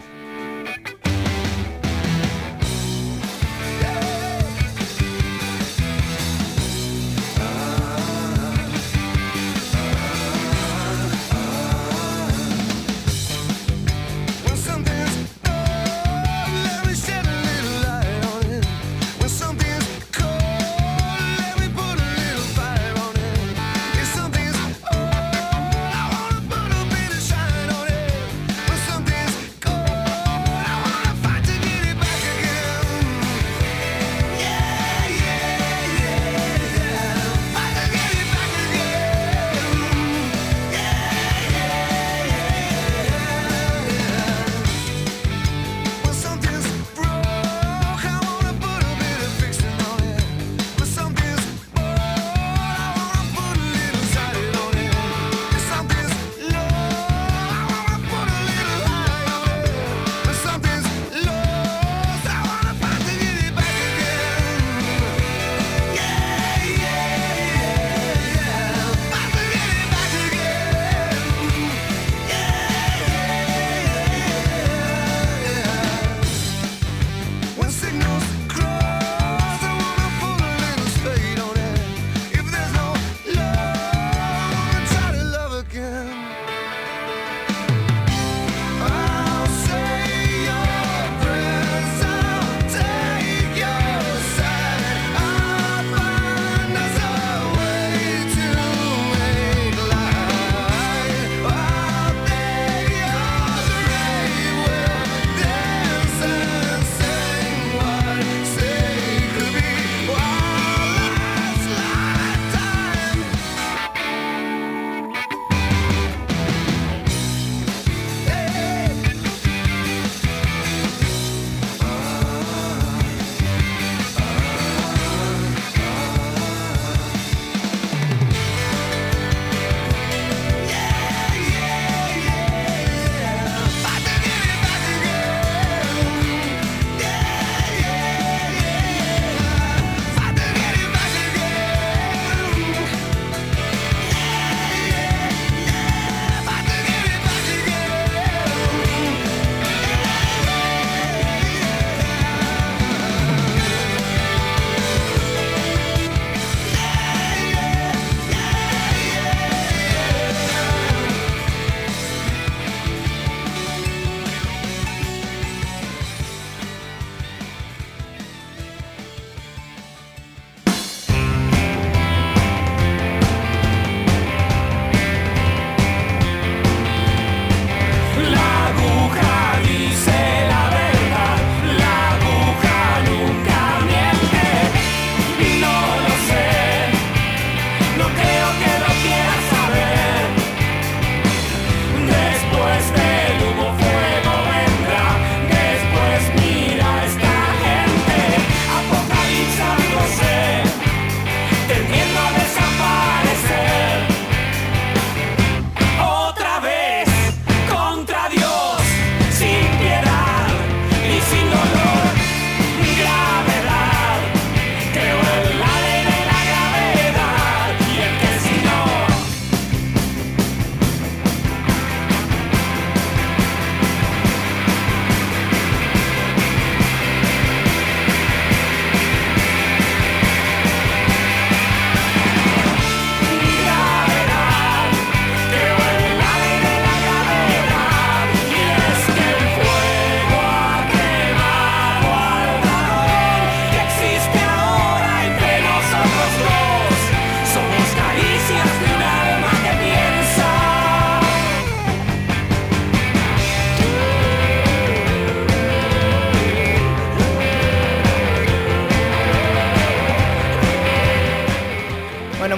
H: Something's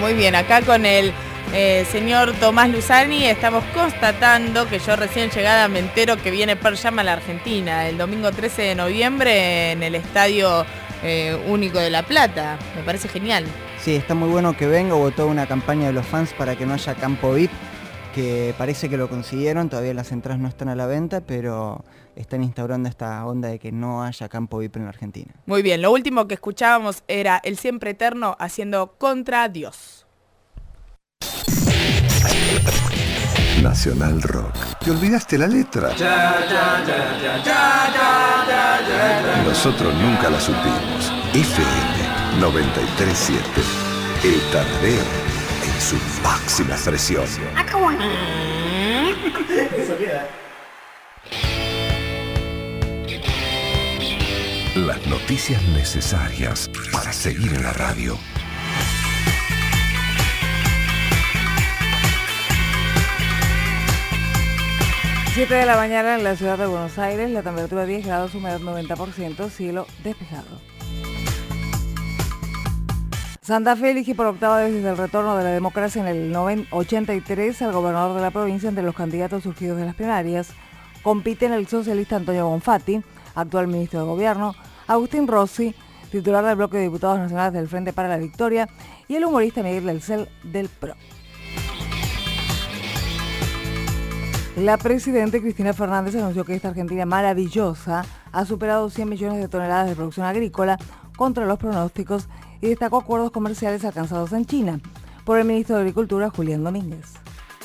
D: muy bien. Acá con el eh, señor Tomás Luzani estamos constatando que yo recién llegada me entero que viene Pearl Jam a la Argentina el domingo trece de noviembre en el Estadio eh, Único de La Plata. Me parece genial.
E: Sí, está muy bueno que venga. Hubo toda una campaña de los fans para que no haya campo V I P, que parece que lo consiguieron. Todavía las entradas no están a la venta, pero están instaurando esta onda de que no haya campo V I P en la Argentina.
D: Muy bien, lo último que escuchábamos era El Siempre Eterno haciendo Contra Dios.
B: Nacional Rock. ¿Te olvidaste la letra? Nosotros nunca la supimos. F M noventa y tres siete. El tarareo en su máxima expresión. Las noticias necesarias para seguir en la radio.
N: siete de la mañana en la ciudad de Buenos Aires, la temperatura diez grados, humedad noventa por ciento, cielo despejado. Santa Fe elige por octava vez desde el retorno de la democracia en el ochenta y tres al gobernador de la provincia entre los candidatos surgidos de las primarias. Compiten el socialista Antonio Bonfatti, actual ministro de Gobierno, Agustín Rossi, titular del bloque de diputados nacionales del Frente para la Victoria, y el humorista Miguel Delcel del P R O. La presidenta Cristina Fernández anunció que esta Argentina maravillosa ha superado cien millones de toneladas de producción agrícola contra los pronósticos y destacó acuerdos comerciales alcanzados en China por el ministro de Agricultura, Julián Domínguez.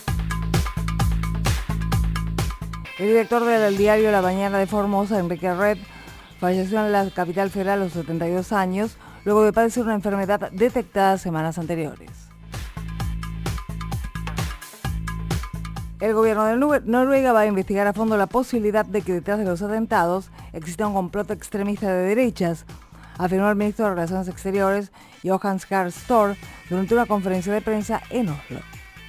N: El director del diario La Mañana de Formosa, Enrique Red, falleció en la capital federal a los setenta y dos años, luego de padecer una enfermedad detectada semanas anteriores. El gobierno de Noruega va a investigar a fondo la posibilidad de que detrás de los atentados exista un complot extremista de derechas, afirmó el ministro de Relaciones Exteriores, Johannes Gahr Store, durante una conferencia de prensa en Oslo.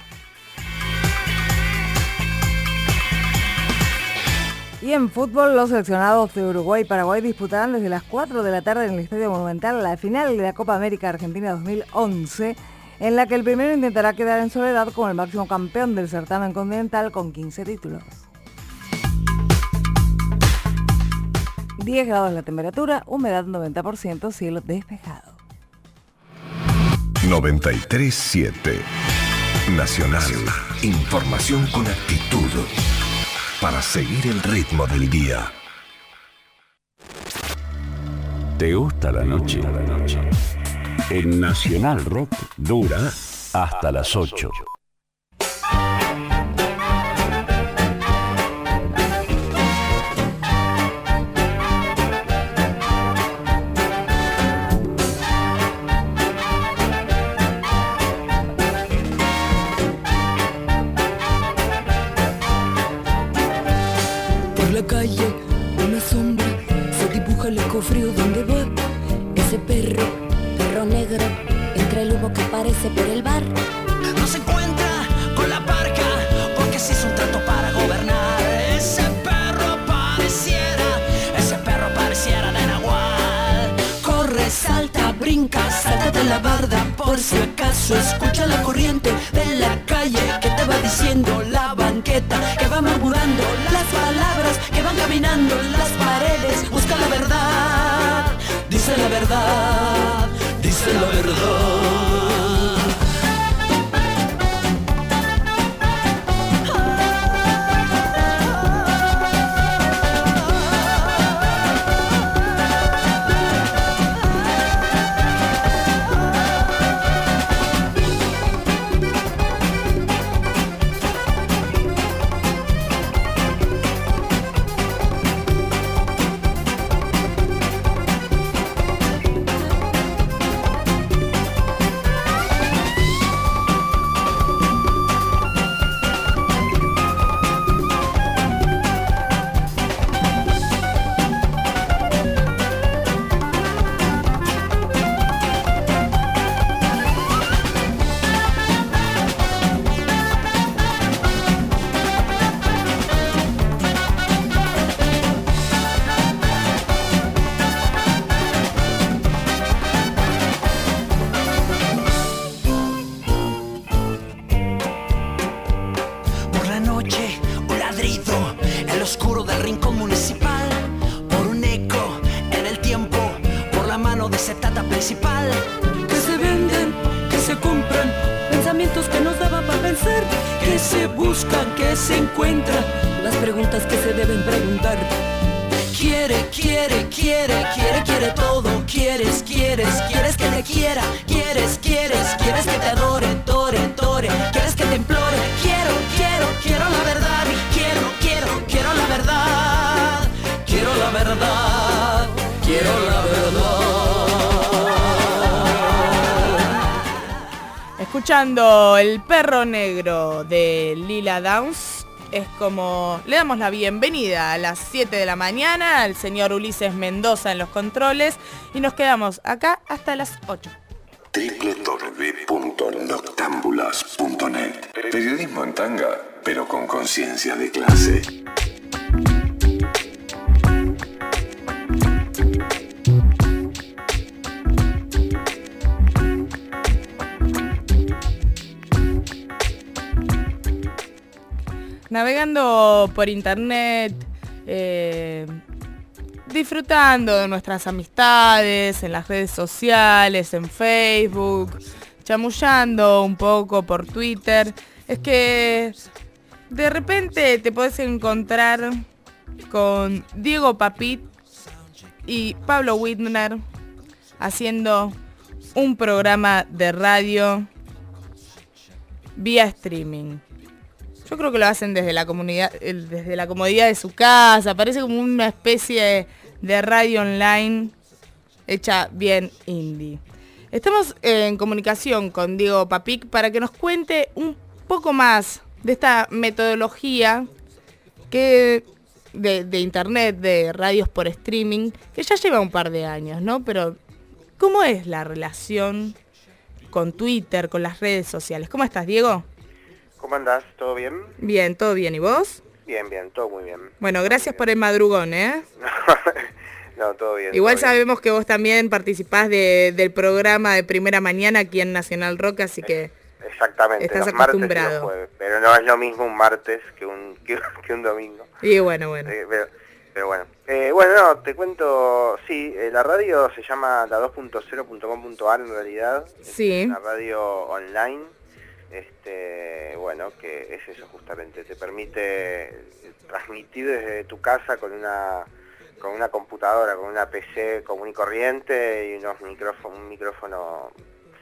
N: Y en fútbol, los seleccionados de Uruguay y Paraguay disputarán desde las cuatro de la tarde en el Estadio Monumental la final de la Copa América Argentina dos mil once, en la que el primero intentará quedar en soledad como el máximo campeón del certamen continental con quince títulos. diez grados la temperatura, humedad noventa por ciento, cielo despejado.
B: noventa y tres siete. Nacional. Información con actitud. Para seguir el ritmo del día.
A: ¿Te gusta la noche? En Nacional Rock dura hasta las ocho.
O: Por la calle, una sombra, se dibuja el escofrío donde va ese perro, perro negro, entre el humo que aparece por el bar.
H: No se encuentra con la parca porque se hizo un trato para gobernar. Ese perro pareciera, ese perro pareciera de Nahual.
O: Corre, salta, brinca, salta de la barda, por si acaso escucha la corriente de la calle que te va diciendo la banqueta, que va murmurando las palabras que van caminando en las paredes. Busca la verdad, dice la verdad, dice la verdad.
H: oscuro del rincón municipal, por un eco en el tiempo, por la mano de ese tata principal.
O: Que se venden, que se compran, pensamientos que nos daban para pensar, que se buscan, que se encuentran, las preguntas que se deben preguntar.
H: Quiere, quiere, quiere, quiere, quiere todo. Quieres, quieres, quieres que te quiera. Quieres, quieres, quieres que te adore, tore, tore. Quieres que te implore. Quiero, quiero, quiero la verdad. Y quiero, quiero, quiero la verdad. Quiero la verdad. Quiero la verdad.
D: Escuchando El Perro Negro de Lila Downs. Es como, le damos la bienvenida a las siete de la mañana al señor Ulises Mendoza en los controles y nos quedamos acá hasta las ocho.
I: doble u doble u doble u punto noctambulas punto net. Periodismo en tanga, pero con conciencia de clase.
D: Navegando por internet, eh, disfrutando de nuestras amistades en las redes sociales, en Facebook, chamullando un poco por Twitter, es que de repente te podés encontrar con Diego Papit y Pablo Whitner haciendo un programa de radio vía streaming. Yo creo que lo hacen desde la comunidad, desde la comodidad de su casa. Parece como una especie de radio online hecha bien indie. Estamos en comunicación con Diego Papic para que nos cuente un poco más de esta metodología que de, de internet, de radios por streaming, que ya lleva un par de años, ¿no? Pero ¿cómo es la relación con Twitter, con las redes sociales? ¿Cómo estás, Diego?
P: ¿Cómo andás? ¿Todo bien?
D: Bien, todo bien. ¿Y vos?
P: Bien, bien, todo muy bien.
D: Bueno, gracias por el madrugón, ¿eh?
P: No, todo bien.
D: Igual
P: todo
D: sabemos bien. Que vos también participás de, del programa de Primera Mañana aquí en Nacional Rock, así que
P: exactamente,
D: estás
P: los
D: acostumbrado.
P: Martes y los jueves, pero no es lo mismo un martes que un, que, que un domingo.
D: Y bueno, bueno.
P: Eh, pero, pero bueno. Eh, bueno, no, te cuento, sí, eh, la radio se llama la dos punto cero punto com punto a r en realidad.
D: Sí.
P: Es una radio online. Este, bueno, que es eso justamente, te permite transmitir desde tu casa con una con una computadora, con una P C común y corriente y unos micrófonos, un micrófono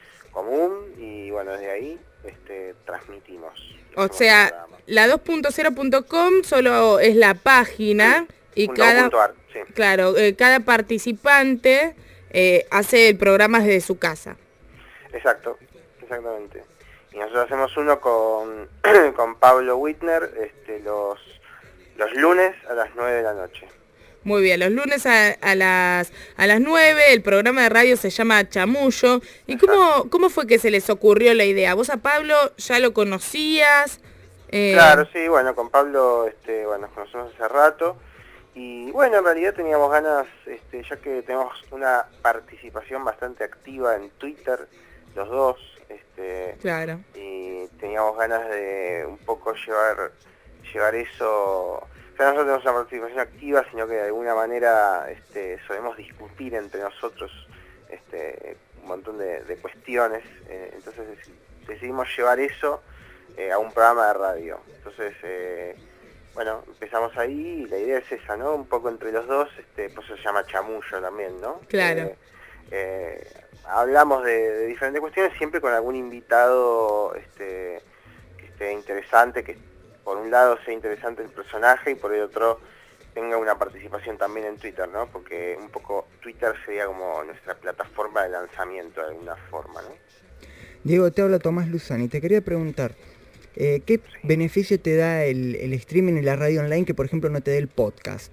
P: común y bueno, desde ahí este, transmitimos.
D: O sea, la dos punto cero punto com solo es la página y
P: punto
D: cada
P: punto ar, sí.
D: Claro, eh, cada participante eh, hace el programa desde su casa.
P: Exacto, exactamente. Y nosotros hacemos uno con, con Pablo Whitner este, los, los lunes a las nueve de la noche.
D: Muy bien, los lunes a, a las a las nueve, el programa de radio se llama Chamullo. ¿Y cómo, cómo fue que se les ocurrió la idea? ¿Vos a Pablo ya lo conocías? Eh...
P: Claro, sí, bueno, con Pablo este, bueno, nos conocemos hace rato. Y bueno, en realidad teníamos ganas, este, ya que tenemos una participación bastante activa en Twitter, los dos. Este,
D: claro.
P: Y teníamos ganas de un poco llevar llevar eso, o sea, no solo tenemos una participación activa, sino que de alguna manera este, solemos discutir entre nosotros este, un montón de, de cuestiones, eh, entonces decidimos llevar eso eh, a un programa de radio. Entonces, eh, bueno, empezamos ahí y la idea es esa, ¿no? Un poco entre los dos, este, pues se llama chamullo también, ¿no?
D: Claro.
P: Eh, eh, hablamos de, de diferentes cuestiones, siempre con algún invitado este, que esté interesante, que por un lado sea interesante el personaje y por el otro tenga una participación también en Twitter, ¿no? Porque un poco Twitter sería como nuestra plataforma de lanzamiento de alguna forma, ¿no?
E: Diego, te habla Tomás Luzani, te quería preguntar, eh, ¿qué sí. beneficio te da el, el streaming y la radio online que por ejemplo no te dé el podcast?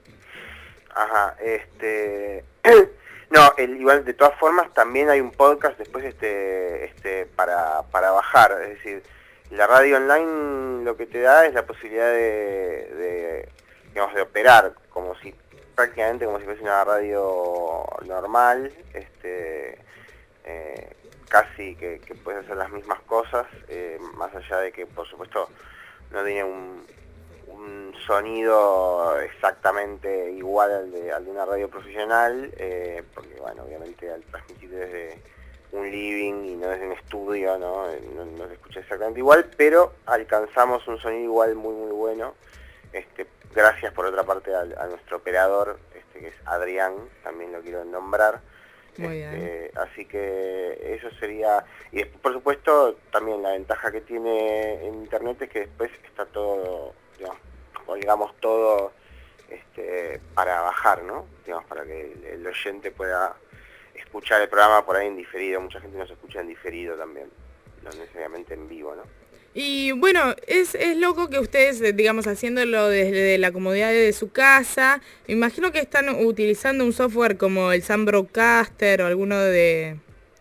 P: Ajá, este... No, el, igual de todas formas también hay un podcast después este, este, para, para bajar, es decir, la radio online lo que te da es la posibilidad de, de, digamos, de operar como si, prácticamente como si fuese una radio normal, este, eh, casi que, que puedes hacer las mismas cosas, eh, más allá de que por supuesto no tiene un, un un sonido exactamente igual al de, al de una radio profesional, eh, porque bueno, obviamente al transmitir desde un living y no desde un estudio, ¿no? No, no se escucha exactamente igual, pero alcanzamos un sonido igual muy muy bueno, este, gracias por otra parte a, a nuestro operador, este, que es Adrián, también lo quiero nombrar.
D: Muy
P: este,
D: bien.
P: Así que eso sería, y después, por supuesto, también la ventaja que tiene en internet es que después está todo, digamos, colgamos todo este, para bajar, ¿no? Digamos, para que el, el oyente pueda escuchar el programa por ahí en diferido. Mucha gente nos escucha en diferido también, no necesariamente en vivo, ¿no?
D: Y bueno, es, es loco que ustedes, digamos, haciéndolo desde la comodidad de su casa, me imagino que están utilizando un software como el Sun Broadcaster o alguno de...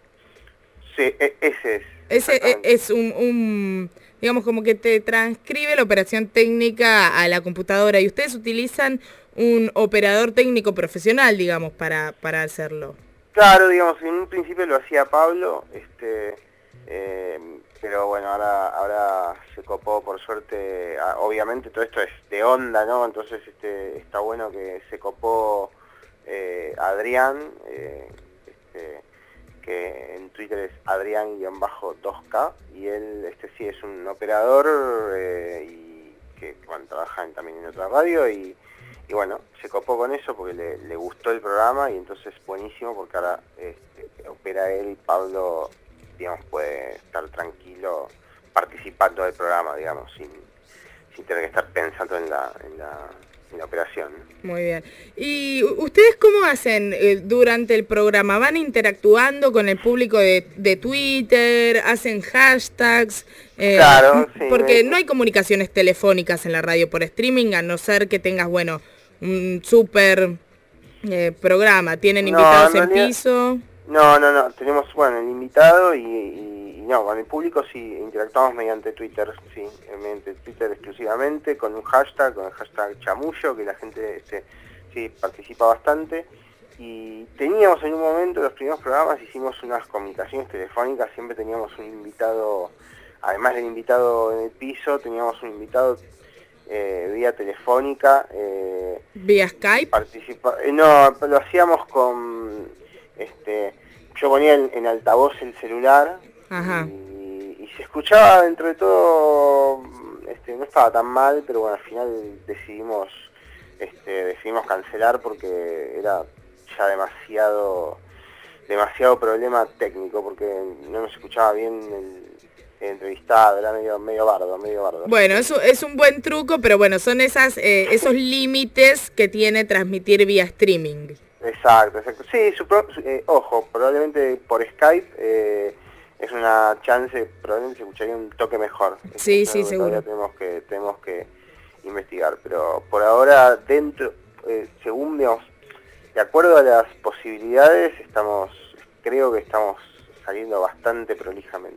P: Sí, e ese es.
D: Ese es un, un, digamos, como que te transcribe la operación técnica a la computadora y ustedes utilizan un operador técnico profesional, digamos, para, para hacerlo.
P: Claro, digamos, en un principio lo hacía Pablo, este, eh, pero bueno, ahora ahora se copó por suerte, obviamente todo esto es de onda, ¿no? Entonces este, está bueno que se copó eh, Adrián, eh, este, que en Twitter es Adrián dos K, y él este sí es un operador eh, y que bueno, trabaja en, también en otra radio y... Y bueno, se copó con eso porque le, le gustó el programa y entonces buenísimo porque ahora este, opera él y Pablo, digamos, puede estar tranquilo participando del programa, digamos, sin, sin tener que estar pensando en la, en la, en la operación.
D: Muy bien. ¿Y ustedes cómo hacen eh, durante el programa? ¿Van interactuando con el público de, de Twitter? ¿Hacen hashtags? Eh,
P: claro, sí.
D: Porque
P: me...
D: no hay comunicaciones telefónicas en la radio por streaming, a no ser que tengas, bueno, un súper eh, programa. ¿Tienen invitados
P: no,
D: en
P: realidad,
D: piso?
P: No, no, no. Tenemos, bueno, el invitado y, y, y no, con el público sí interactuamos mediante Twitter, sí, mediante Twitter exclusivamente, con un hashtag, con el hashtag chamullo, que la gente este, sí participa bastante. Y teníamos en un momento, los primeros programas, hicimos unas comunicaciones telefónicas, siempre teníamos un invitado, además del invitado en el piso, teníamos un invitado eh, vía telefónica. Eh,
D: ¿Vía Skype?
P: Participa eh, no, lo hacíamos con, este, yo ponía en, en altavoz el celular.
D: Ajá.
P: Y, y se escuchaba dentro de todo, este, no estaba tan mal, pero bueno, al final decidimos, este, decidimos cancelar porque era ya demasiado demasiado problema técnico, porque no nos escuchaba bien el, el entrevistado, era medio medio bardo, medio bardo.
D: Bueno, eso es un buen truco, pero bueno, son esas eh, esos límites que tiene transmitir vía streaming.
P: Exacto, exacto. Sí, su pro, eh, ojo, probablemente por Skype eh, es una chance, probablemente se escucharía un toque mejor.
D: Sí,
P: es
D: sí, seguro.
P: Tenemos que tenemos que investigar, pero por ahora dentro, eh, según digamos, de acuerdo a las posibilidades, estamos, creo que estamos saliendo bastante prolijamente.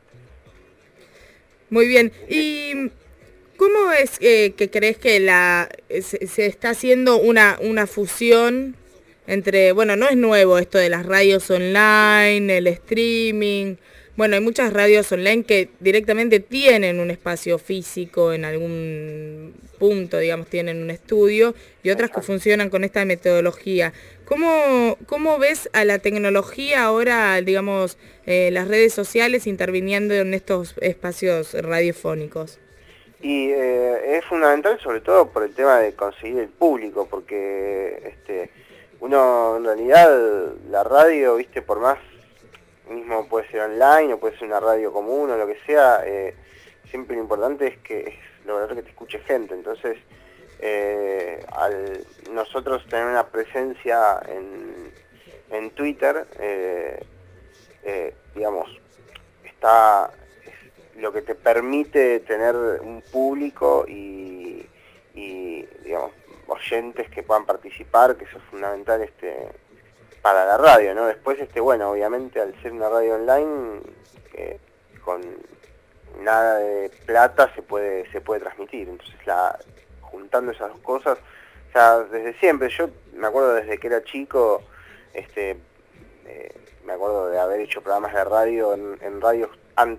D: Muy bien. ¿Y cómo es eh, que crees que la se, se está haciendo una, una fusión entre, bueno, no es nuevo esto de las radios online, el streaming? Bueno, hay muchas radios online que directamente tienen un espacio físico en algún punto, digamos, tienen un estudio, y otras que funcionan con esta metodología. ¿Cómo, cómo ves a la tecnología ahora, digamos, eh, las redes sociales interviniendo en estos espacios radiofónicos?
P: Y eh, es fundamental sobre todo por el tema de conseguir el público, porque este, uno en realidad la radio, viste, por más mismo puede ser online o puede ser una radio común o lo que sea, eh, siempre lo importante es que es lograr que te escuche gente. Entonces eh, al nosotros tener una presencia en, en Twitter, eh, eh, digamos, está es lo que te permite tener un público y, y digamos, oyentes que puedan participar, que eso es fundamental este para la radio, ¿no? Después, este bueno, obviamente al ser una radio online, eh, con nada de plata se puede se puede transmitir. Entonces, la juntando esas dos cosas, o sea, desde siempre, yo me acuerdo desde que era chico, este, eh, me acuerdo de haber hecho programas de radio en, en radios antes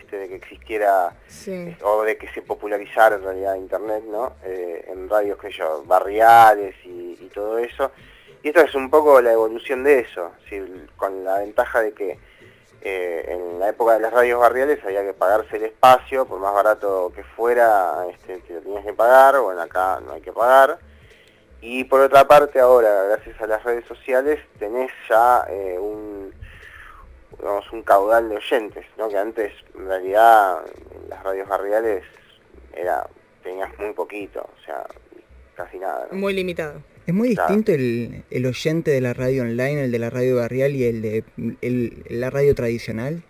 P: este, de que existiera
D: Sí.
P: o de que se popularizara en realidad Internet, ¿no? Eh, en radios, que yo, barriales y, y todo eso. Y esto es un poco la evolución de eso, ¿sí? Con la ventaja de que eh, en la época de las radios barriales había que pagarse el espacio, por más barato que fuera, este, te lo tenías que pagar, bueno, acá no hay que pagar. Y por otra parte ahora, gracias a las redes sociales, tenés ya eh, un, digamos, un caudal de oyentes, ¿no? Que antes, en realidad, en las radios barriales era, tenías muy poquito, o sea, casi nada, ¿no?
D: Muy limitado.
E: Es muy
P: Claro.
E: distinto el, el oyente de la radio online, el de la radio barrial y el de el- la radio tradicional.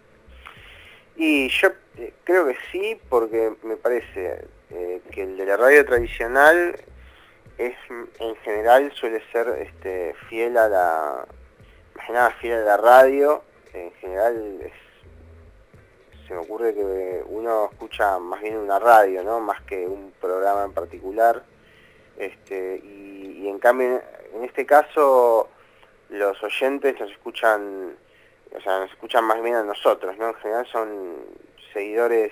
P: Y yo eh, creo que sí, porque me parece eh, que el de la radio tradicional es, en general, suele ser este, fiel a la, más que nada fiel a la radio. En general es, se me ocurre que uno escucha más bien una radio, ¿no? Más que un programa en particular. Este, y, y en cambio, en este caso, los oyentes nos escuchan, o sea, nos escuchan más bien a nosotros, ¿no? En general son seguidores,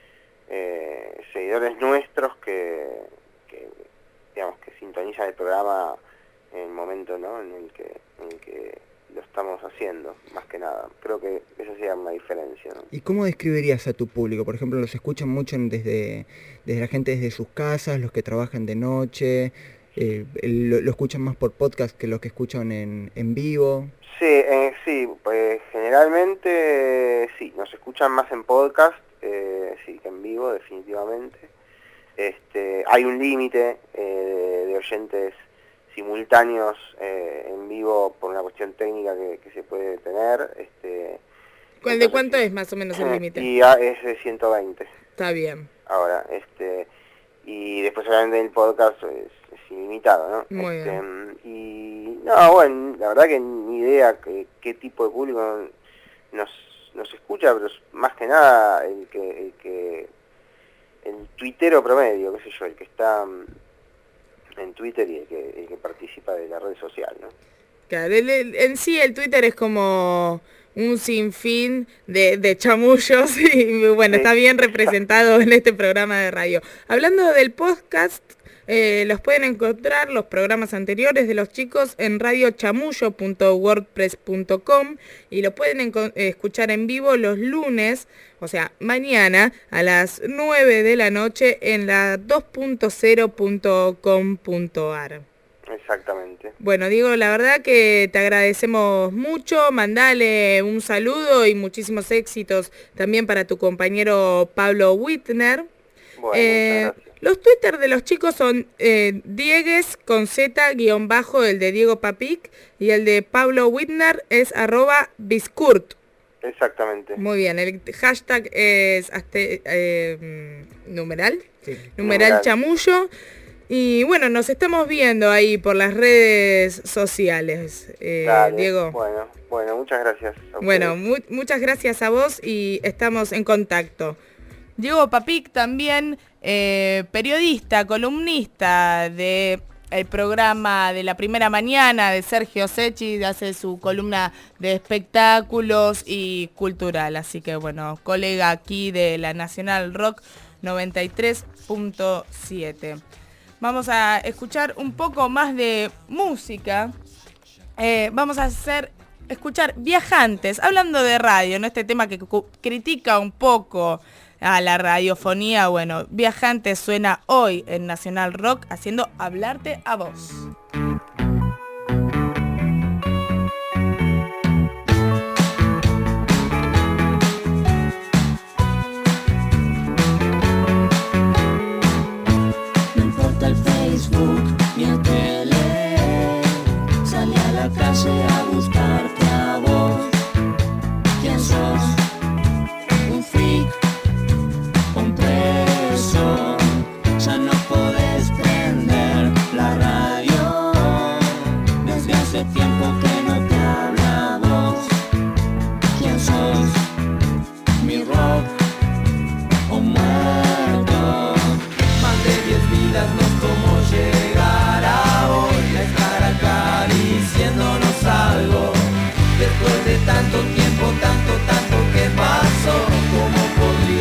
P: eh, seguidores nuestros que, que, digamos, que sintonizan el programa en el momento, ¿no? En el que, en el que lo estamos haciendo, más que nada. Creo que esa sería una diferencia, ¿no?
E: ¿Y cómo describirías a tu público? Por ejemplo, los escuchan mucho en- desde, desde la gente desde sus casas, los que trabajan de noche, eh, el- lo, lo escuchan más por podcast que los que escuchan en, en vivo.
P: Sí, eh, sí, pues generalmente sí, nos escuchan más en podcast, eh, sí, que en vivo, definitivamente. Este, hay un límite eh, de oyentes simultáneos eh, en vivo por una cuestión técnica que, que se puede tener. Este,
D: ¿Cuál- ¿De cuánto es más o menos el límite?
P: Y ah, es de ciento veinte.
D: Está bien.
P: Ahora, este, y después obviamente el podcast es, es ilimitado, ¿no?
D: Muy
P: Este,
D: bien.
P: Y no, bueno, la verdad que ni idea que, qué tipo de público nos, nos escucha, pero es más que nada el que, el que, el tuitero promedio, qué sé yo, el que está mm, en Twitter y el que, el que participa de la red social, ¿no?
D: Claro, el- el- en sí el Twitter es como un sinfín de, de chamullos y bueno,
P: Sí.
D: está bien representado en este programa de radio. Hablando del podcast, eh, los pueden encontrar los programas anteriores de los chicos en radio chamullo punto wordpress punto com y lo pueden enco- eh, escuchar en vivo los lunes, o sea, mañana a las nueve de la noche en la dos punto cero punto com punto ar.
P: Exactamente.
D: Bueno, Diego, la verdad que te agradecemos mucho, mandale un saludo y muchísimos éxitos también para tu compañero Pablo Whitner.
P: Bueno,
D: Eh,
P: muchas gracias.
D: los Twitter de los chicos son eh, Diegues con Z guión bajo, el de Diego Papic, y el de Pablo Whitner es arroba Biscurt.
P: Exactamente.
D: Muy bien, el hashtag es aste- eh, mm, numeral, numeral
P: Numeral.
D: chamullo. Y bueno, nos estamos viendo ahí por las redes sociales, eh,
P: Dale,
D: Diego.
P: Bueno, bueno, muchas gracias. a
D: Bueno,
P: ustedes.
D: mu- muchas gracias a vos y estamos en contacto. Diego Papic también, eh, periodista, columnista de el programa de la primera mañana de Sergio Secchi, hace su columna de espectáculos y cultural, así que bueno, colega aquí de la Nacional Rock noventa y tres punto siete. Vamos a escuchar un poco más de música. Eh, vamos a hacer escuchar Viajantes, hablando de radio, ¿no? Este tema que cu- critica un poco a la radiofonía. Bueno, Viajantes suena hoy en Nacional Rock haciendo Hablarte a Vos.
H: No importa el Facebook ni el tele, salí a la calle a buscarte a vos. ¿Quién sos? Un freak, un preso. Ya no podés prender la radio. Desde hace tiempo que no te habla vos. ¿Quién sos? Mi rock o muerto. Más de diez vidas nos tomó llegar a hoy a estar acá diciéndonos algo. Después de tanto tiempo, tanto, tanto que pasó, ¿cómo podría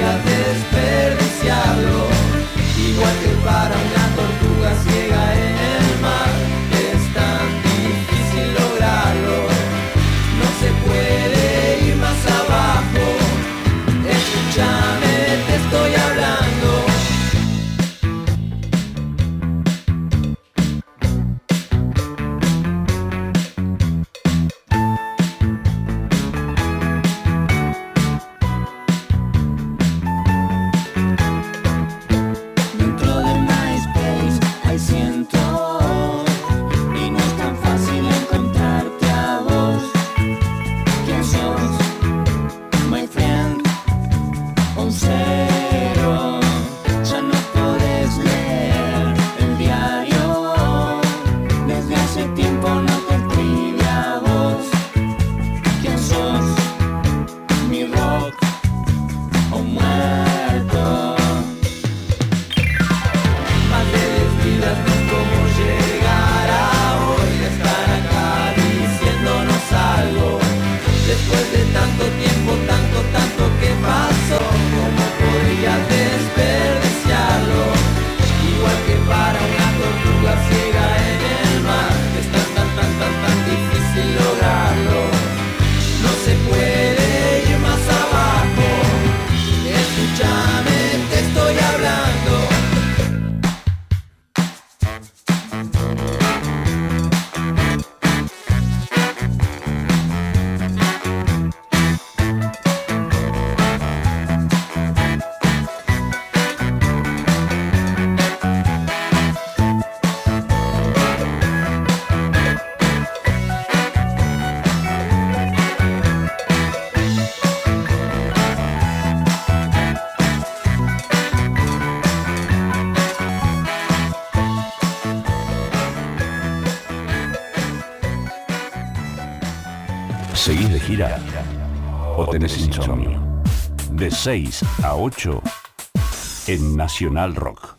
A: ¿Seguís de gira o tenés insomnio? De seis a ocho en Nacional Rock.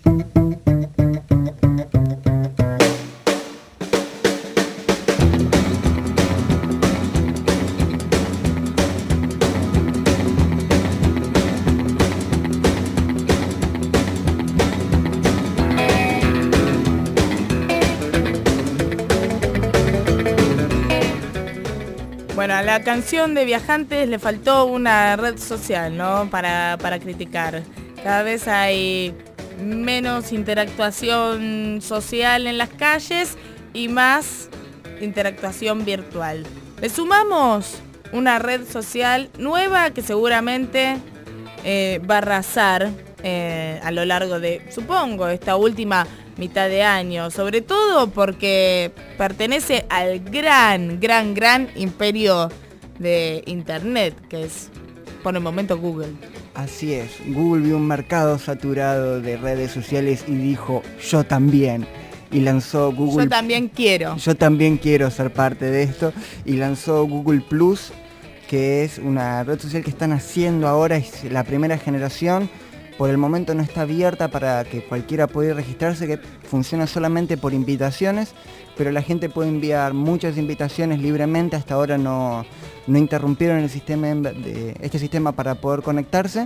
D: Bueno, a la canción de Viajantes le faltó una red social, ¿no? Para, para criticar. Cada vez hay menos interactuación social en las calles y más interactuación virtual. Le sumamos una red social nueva que seguramente eh, va a arrasar eh, a lo largo de, supongo, esta última mitad de año, sobre todo porque pertenece al gran, gran, gran imperio de Internet, que es por el momento Google.
E: Así es, Google vio un mercado saturado de redes sociales y dijo, yo también, y lanzó Google...
D: Yo también quiero.
E: Yo también quiero ser parte de esto, y lanzó Google Plus, que es una red social que están haciendo ahora, es la primera generación. Por el momento no está abierta para que cualquiera pueda registrarse, que funciona solamente por invitaciones, pero la gente puede enviar muchas invitaciones libremente. Hasta ahora no, no interrumpieron el sistema de, este sistema para poder conectarse,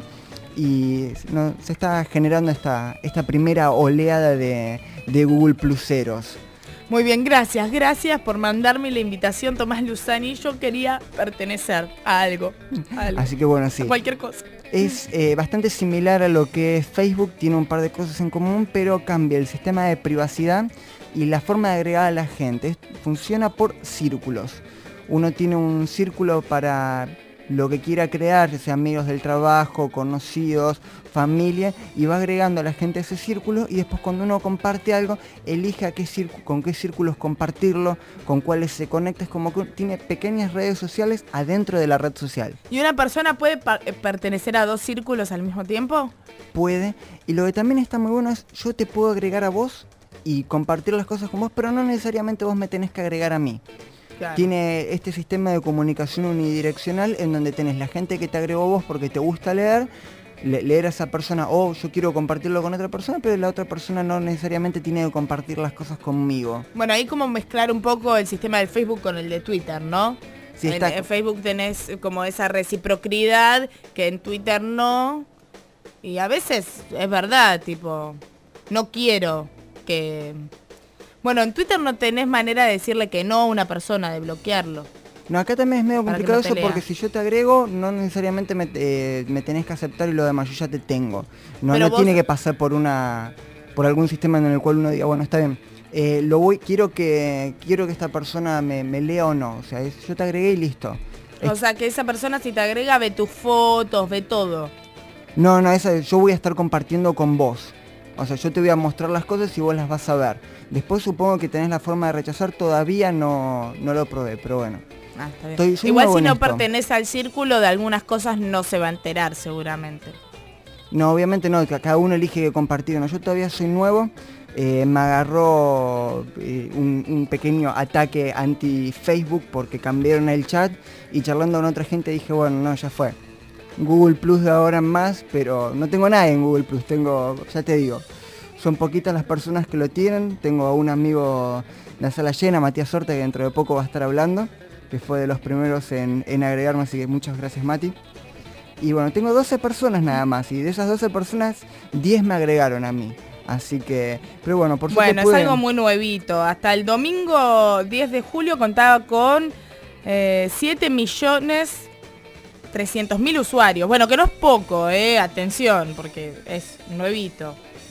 E: y no, se está generando esta, esta primera oleada de, de Google Pluseros.
D: Muy bien, gracias, gracias por mandarme la invitación, Tomás Luzani. Yo quería pertenecer a algo, a algo.
E: Así que bueno, sí.
D: A cualquier cosa.
E: Es eh, bastante similar a lo que es Facebook, tiene un par de cosas en común, pero cambia el sistema de privacidad y la forma de agregar a la gente. Funciona por círculos. Uno tiene un círculo para lo que quiera crear, ya sea amigos del trabajo, conocidos, familia, y va agregando a la gente a ese círculo, y después cuando uno comparte algo, elige a qué círculo, con qué círculos compartirlo, con cuáles se conecta. Es como que tiene pequeñas redes sociales adentro de la red social.
D: ¿Y una persona puede pertenecer a dos círculos al mismo tiempo?
E: Puede, y lo que también está muy bueno es, yo te puedo agregar a vos y compartir las cosas con vos, pero no necesariamente vos me tenés que agregar a mí. Claro. Tiene este sistema de comunicación unidireccional en donde tenés la gente que te agregó vos porque te gusta leer, le leer a esa persona, o oh, yo quiero compartirlo con otra persona, pero la otra persona no necesariamente tiene que compartir las cosas conmigo.
D: Bueno, ahí como mezclar un poco el sistema de Facebook con el de Twitter, ¿no? Sí, está... en, en Facebook tenés como esa reciprocidad que en Twitter no, y a veces es verdad, tipo, no quiero que... Bueno, en Twitter no tenés manera de decirle que no a una persona, de bloquearlo.
E: No, acá también es medio complicado eso, porque si yo te agrego, no necesariamente me, eh, me tenés que aceptar y lo demás, yo ya te tengo. No, no vos... tiene que pasar por una por algún sistema en el cual uno diga, bueno, está bien, eh, lo voy, quiero que quiero que esta persona me, me lea o no. O sea, es, yo te agregué y listo.
D: O es... sea, que esa persona si te agrega ve tus fotos, ve todo.
E: No, no, esa, yo voy a estar compartiendo con vos. O sea, yo te voy a mostrar las cosas y vos las vas a ver. Después supongo que tenés la forma de rechazar, todavía no, no lo probé, pero bueno.
D: Ah, está bien. Estoy, igual si no pertenece al círculo, de algunas cosas no se va a enterar seguramente.
E: No, obviamente no, que cada uno elige que compartir. No, yo todavía soy nuevo, eh, me agarró eh, un, un pequeño ataque anti-Facebook porque cambiaron el chat, y charlando con otra gente dije, bueno, no, ya fue. Google Plus de ahora en más, pero no tengo nada en Google Plus, tengo, ya te digo, son poquitas las personas que lo tienen. Tengo a un amigo de la sala llena, Matías Sorte, que dentro de poco va a estar hablando, que fue de los primeros en, en agregarme, así que muchas gracias, Mati. Y bueno, tengo doce personas nada más, y de esas doce personas, diez me agregaron a mí. Así que, pero bueno, por suerte
D: Bueno,
E: pude...
D: es algo muy nuevito. Hasta el domingo diez de julio contaba con eh, siete millones trescientos mil usuarios. Bueno, que no es poco, eh, atención, porque es nuevito.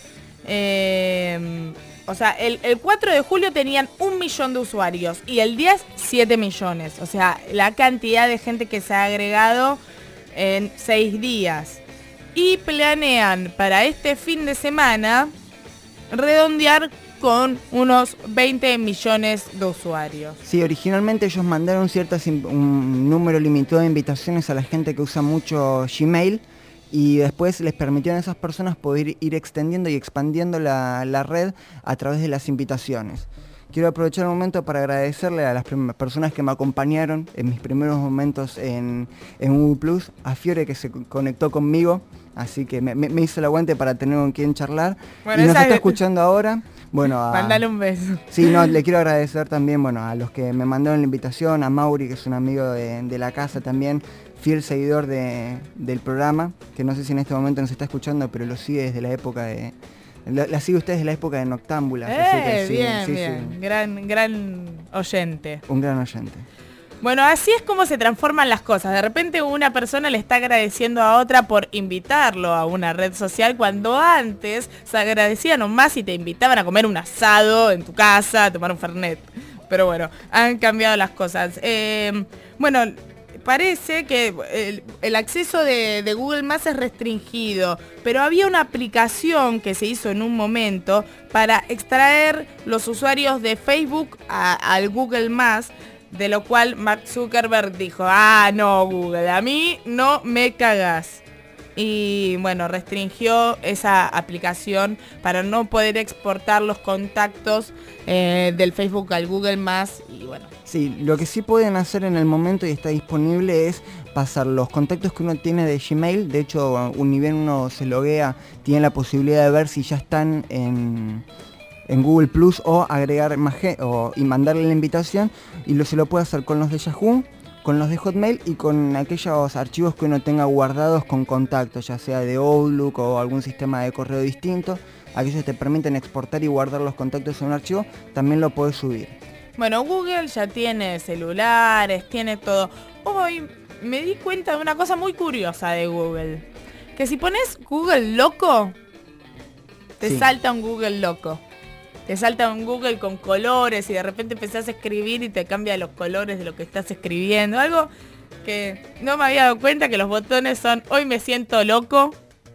D: Eh, o sea, el, el cuatro de julio tenían un millón de usuarios y el diez, siete millones. O sea, la cantidad de gente que se ha agregado en seis días. Y planean para este fin de semana redondear con unos veinte millones de usuarios.
E: Sí, originalmente ellos mandaron ciertas un número limitado de invitaciones a la gente que usa mucho Gmail, y después les permitieron a esas personas poder ir extendiendo y expandiendo la, la red a través de las invitaciones. quiero aprovechar el momento para agradecerle a las prim- personas que me acompañaron en mis primeros momentos en, en Google Plus, a Fiore que se conectó conmigo, así que me, me, me hizo el aguante para tener con quien charlar,
D: bueno,
E: y nos está
D: es...
E: escuchando ahora. Bueno, a...
D: Mándale un beso.
E: Sí, no, le quiero agradecer también, bueno, a los que me mandaron la invitación, a Mauri, que es un amigo de, de la casa también, fiel seguidor de, del programa, que no sé si en este momento nos está escuchando, pero lo sigue desde la época de... La, la sigue usted desde la época de Noctámbulas.
D: Eh,
E: así que sí,
D: bien,
E: sí,
D: bien.
E: sí.
D: Gran, gran oyente.
E: Un gran oyente.
D: Bueno, así es como se transforman las cosas. De repente una persona le está agradeciendo a otra por invitarlo a una red social, cuando antes se agradecían nomás y te invitaban a comer un asado en tu casa, a tomar un fernet. Pero bueno, han cambiado las cosas. Eh, bueno, parece que el, el acceso de, de Google Maps es restringido, pero había una aplicación que se hizo en un momento para extraer los usuarios de Facebook a, al Google Maps, de lo cual Mark Zuckerberg dijo, ah, no, Google, a mí no me cagás. Y bueno, restringió esa aplicación para no poder exportar los contactos eh, del Facebook al Google Maps. Y bueno.
E: Sí, lo que sí pueden hacer en el momento y está disponible es pasar los contactos que uno tiene de Gmail. De hecho, ni bien uno se loguea, tiene la posibilidad de ver si ya están en... en Google Plus o agregar más o, y mandarle la invitación, y lo, se lo puede hacer con los de Yahoo, con los de Hotmail y con aquellos archivos que uno tenga guardados con contactos, ya sea de Outlook o algún sistema de correo distinto. Aquellos te permiten exportar y guardar los contactos en un archivo, también lo puedes subir.
D: Bueno, Google ya tiene celulares, tiene todo. Hoy me di cuenta de una cosa muy curiosa de Google, que si pones Google loco, te sí. salta un Google loco. Te salta un Google con colores y de repente empezás a escribir y te cambia los colores de lo que estás escribiendo. Algo que no me había dado cuenta, que los botones son hoy me siento loco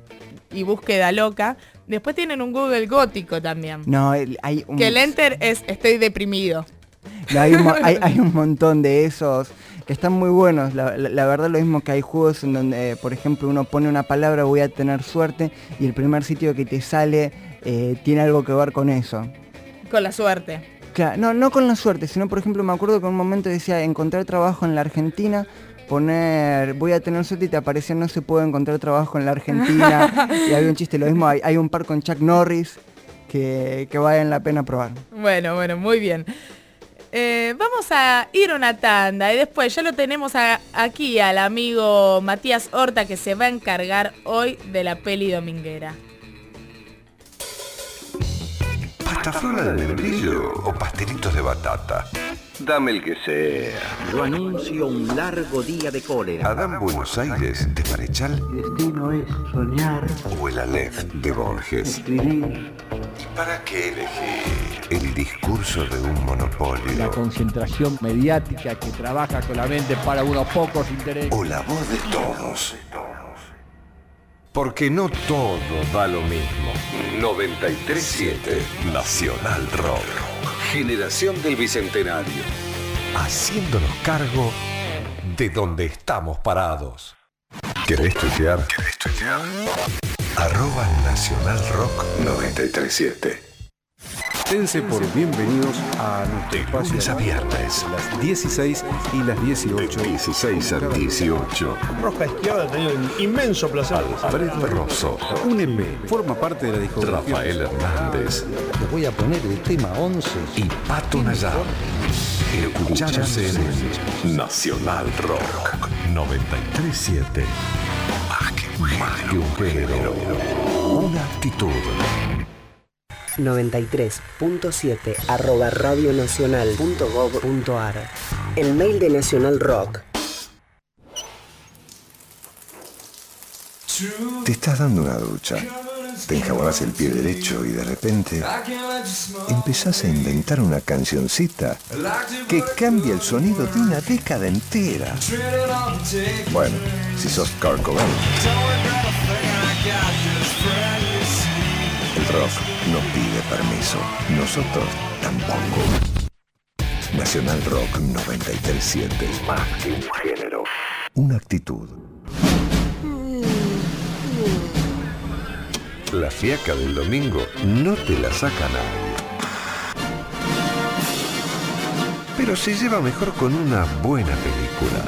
D: y búsqueda loca. Después tienen un Google gótico también.
E: No, hay un...
D: Que el enter es estoy deprimido.
E: No, hay, un, hay, hay un montón de esos que están muy buenos. La, la, la verdad, lo mismo que hay juegos en donde, eh, por ejemplo, uno pone una palabra, voy a tener suerte, y el primer sitio que te sale eh, tiene algo que ver con eso.
D: Con la suerte.
E: Claro, no, no con la suerte, sino, por ejemplo, me acuerdo que en un momento decía encontrar trabajo en la Argentina, poner voy a tener suerte y te aparecía no se puede encontrar trabajo en la Argentina. Y había un chiste, lo mismo, hay, hay un par con Chuck Norris que, que valen la pena probar.
D: Bueno, bueno, muy bien. Eh, vamos a ir a una tanda y después ya lo tenemos a, aquí al amigo Matías Horta, que se va a encargar hoy de la peli dominguera.
B: ¿Pastaflora de membrillo o pastelitos de batata? Dame el que sea.
Q: Yo anuncio un largo día de cólera.
B: Adán Buenos Aires de Marechal.
Q: Mi destino es soñar.
B: O el Aleph de Borges.
Q: Escribir.
B: ¿Y para qué elegir el discurso de un monopolio?
M: La concentración mediática que trabaja solamente para unos pocos intereses.
B: O la voz de todos. Porque no todo da lo mismo. noventa y tres siete Nacional Rock. Generación del Bicentenario. Haciéndonos cargo de donde estamos parados. ¿Querés tuitear? ¿Querés tuitear? Arroba Nacional Rock noventa y tres siete.
R: Dense por bienvenidos a nuestro
B: de
R: espacio
B: lunes a viernes,
R: las dieciséis y las dieciocho.
B: De dieciséis a dieciocho.
S: Rosca Izquierda ha tenido un inmenso placer.
B: Alfredo Rosso.
R: Úneme, forma parte de la discografía.
B: Rafael Hernández.
T: Les voy a poner el tema once.
B: Y Pato Nayar. Escuchanos en Nacional Rock noventa y tres siete. Más que un género. Más que un género. Una actitud.
K: noventa y tres punto siete arroba radionacional punto gov punto ar. El mail de Nacional Rock.
B: Te estás dando una ducha, te enjabonás el pie derecho y de repente empezás a inventar una cancioncita que cambia el sonido de una década entera. Bueno, si sos Kurt Cobain. El rock no pide permiso, nosotros tampoco. Nacional Rock noventa y tres siete. Más que un género, una actitud. La fiaca del domingo no te la saca nadie. pero se lleva mejor con una buena película.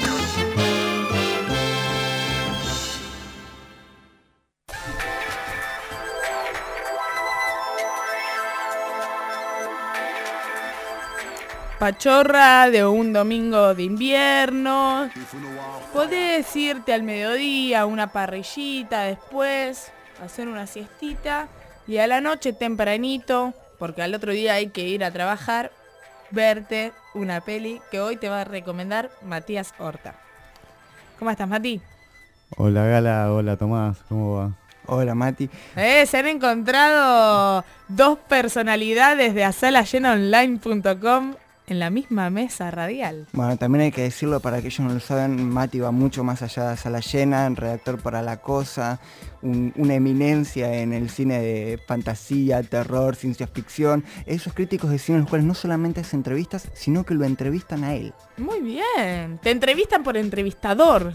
D: Pachorra de un domingo de invierno. Podés irte al mediodía, una parrillita después, hacer una siestita y a la noche tempranito, porque al otro día hay que ir a trabajar, verte una peli que hoy te va a recomendar Matías Horta. ¿Cómo estás, Mati?
U: Hola Gala, hola Tomás, ¿cómo va?
E: Hola Mati.
D: Eh, se han encontrado dos personalidades de asalayenaonline punto com en la misma mesa radial.
E: Bueno, también hay que decirlo para aquellos que no lo saben, Mati va mucho más allá de Sala Llena, redactor para La Cosa, un, una eminencia en el cine de fantasía, terror, ciencia ficción, esos críticos de cine en los cuales no solamente hace entrevistas, sino que lo entrevistan a él.
D: Muy bien, te entrevistan por entrevistador.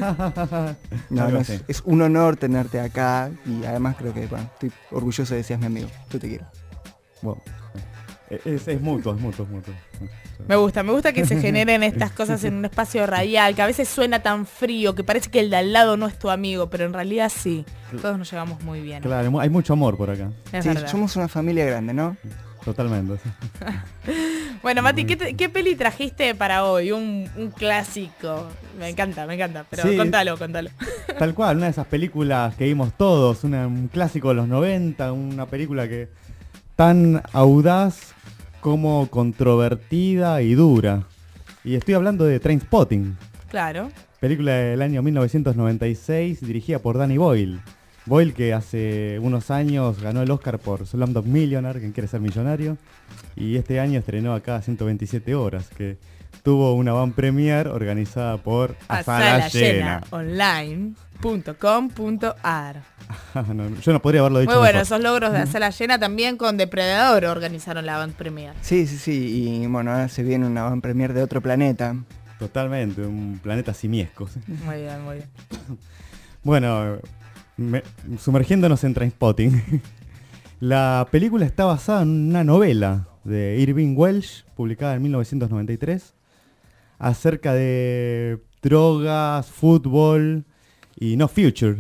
E: No, no, es, es un honor tenerte acá y además creo que, bueno, estoy orgulloso de que seas mi amigo, yo te quiero.
U: Bueno. Es, es mutuo, es mutuo, es mutuo.
D: Me gusta, me gusta que se generen estas cosas en un espacio radial, que a veces suena tan frío, que parece que el de al lado no es tu amigo, pero en realidad sí. Todos nos llevamos muy bien.
U: Claro, hay mucho amor por acá.
E: Sí, somos una familia grande, ¿no?
U: Totalmente.
D: Bueno, Mati, ¿qué, te, ¿qué peli trajiste para hoy? Un, un clásico. Me encanta, me encanta, pero sí, contalo, contalo.
U: Tal cual, una de esas películas que vimos todos, una, un clásico de los noventa, una película que tan audaz como controvertida y dura. Y estoy hablando de Trainspotting.
D: Claro.
U: Película del año mil novecientos noventa y seis, dirigida por Danny Boyle. Boyle, que hace unos años ganó el Oscar por Slumdog Millionaire, quien quiere ser millonario. Y este año estrenó acá ciento veintisiete horas, que tuvo una van premiere organizada por
D: asalayenaonline punto com punto ar.
U: No, yo no podría haberlo dicho
D: muy bueno,
U: mejor.
D: Esos logros de Sala Llena también con Depredador organizaron la van premier.
E: Sí, sí, sí, y bueno, ahora se viene una van premier de otro planeta.
U: Totalmente, un planeta simiesco.
D: Muy bien, muy bien.
U: Bueno, me, sumergiéndonos en Trainspotting. La película está basada en una novela de Irving Welsh, publicada en mil novecientos noventa y tres, acerca de drogas, fútbol y no future.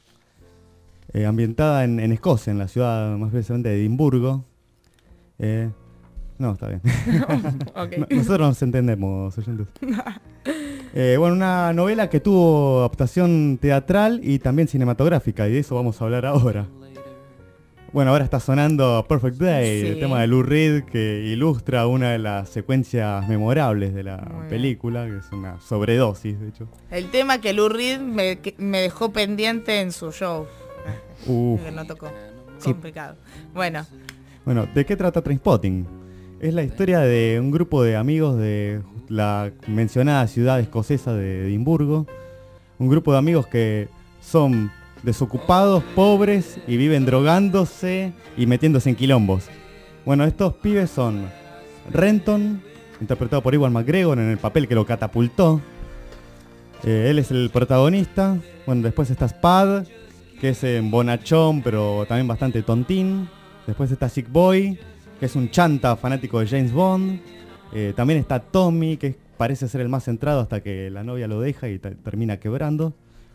U: Eh, ambientada en, en Escocia, en la ciudad más precisamente de Edimburgo. Eh, no, está bien. Okay. No, nosotros nos entendemos, oyentes. Eh, bueno, una novela que tuvo adaptación teatral y también cinematográfica, y de eso vamos a hablar ahora. Bueno, ahora está sonando Perfect Day, sí. El tema de Lou Reed, que ilustra una de las secuencias memorables de la Muy película, bien. Que es una sobredosis, de hecho.
D: El tema que Lou Reed me, que me dejó pendiente en su show.
U: Uf.
D: Que no tocó. Complicado. Sí. Bueno.
U: Bueno, ¿de qué trata Trainspotting? Es la historia de un grupo de amigos de la mencionada ciudad escocesa de Edimburgo. Un grupo de amigos que son desocupados, pobres y viven drogándose y metiéndose en quilombos. Bueno, estos pibes son Renton, interpretado por Ewan McGregor en el papel que lo catapultó. Eh, él es el protagonista. Bueno, después está Spud, que es un bonachón, pero también bastante tontín. Después está Sick Boy, que es un chanta fanático de James Bond. Eh, también está Tommy, que parece ser el más centrado hasta que la novia lo deja y termina quebrando.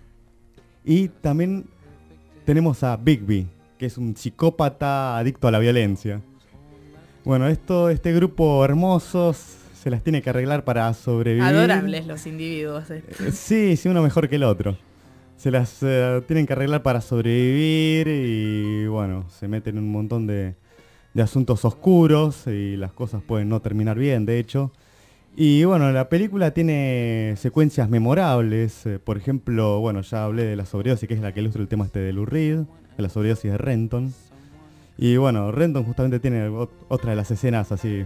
U: Y también tenemos a Bigby, que es un psicópata adicto a la violencia. Bueno, esto, este grupo hermoso se las tiene que arreglar para sobrevivir.
D: Adorables los individuos. Eh.
U: Sí, sí, uno mejor que el otro. Se las uh, tienen que arreglar para sobrevivir y bueno, se meten en un montón de, de asuntos oscuros y las cosas pueden no terminar bien, de hecho. Y bueno, la película tiene secuencias memorables. Eh, por ejemplo, bueno, ya hablé de la sobredosis, que es la que ilustra el tema este de Lou Reed, de la sobredosis de Renton. Y bueno, Renton justamente tiene ot- otra de las escenas así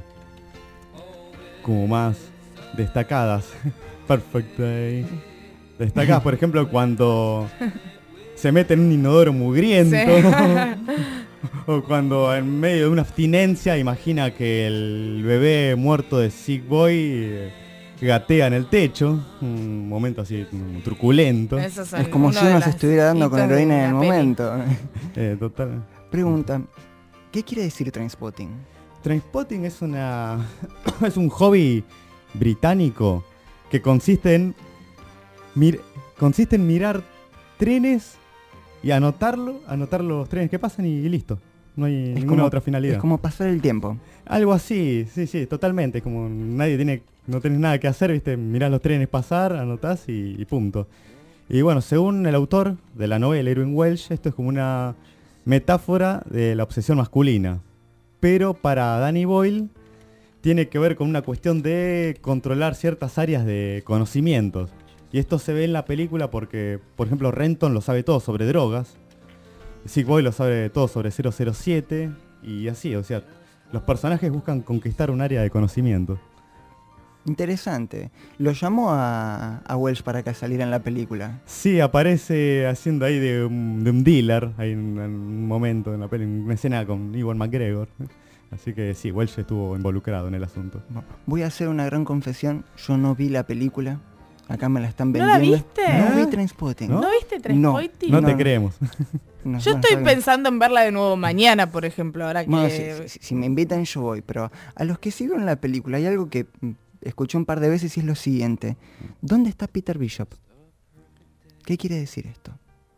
U: como más destacadas. Perfect Day. Destacadas, por ejemplo, cuando se mete en un inodoro mugriento. Sí. O cuando en medio de una abstinencia imagina que el bebé muerto de Sick Boy eh, gatea en el techo. Un momento así um, truculento.
E: Es como si uno se estuviera dando con heroína en el momento.
U: Eh, total.
E: Pregunta, ¿qué quiere decir Trainspotting?
U: Trainspotting es una es un hobby británico que consiste en mir- consiste en mirar trenes y anotarlo, anotar los trenes que pasan y, y listo. No hay
E: Es
U: ninguna
E: como-
U: otra finalidad.
E: Es como pasar el tiempo.
U: Algo así, sí, sí, totalmente. Como nadie tiene, no tenés nada que hacer, viste, mirás los trenes pasar, anotás y, y punto. Y bueno, según el autor de la novela, Irving Welsh, esto es como una metáfora de la obsesión masculina. Pero para Danny Boyle tiene que ver con una cuestión de controlar ciertas áreas de conocimientos. Y esto se ve en la película porque, por ejemplo, Renton lo sabe todo sobre drogas. Sick Boy lo sabe todo sobre cero cero siete y así, o sea, los personajes buscan conquistar un área de conocimiento.
E: Interesante. Lo llamó a, a Welsh para que saliera en la película.
U: Sí, aparece haciendo ahí de un, de un dealer, hay en, en un momento en la peli, una escena con Ewan McGregor. Así que sí, Welsh estuvo involucrado en el asunto.
E: Voy a hacer una gran confesión. Yo no vi la película. Acá me la están
D: ¿No
E: vendiendo.
D: la viste?
E: No vi
D: ¿Ah?
E: Trainspotting.
D: ¿No, viste Trainspotting?
U: No te creemos.
E: No,
D: Yo
E: bueno,
D: estoy
E: está bien.
D: pensando en verla de nuevo mañana, por ejemplo, ahora que...
E: Bueno, si, si- si me invitan yo voy, pero a los que sí vieron la película hay algo que mm, escuché un par de veces y es lo siguiente. ¿Dónde está Peter Bishop? ¿Qué quiere decir esto?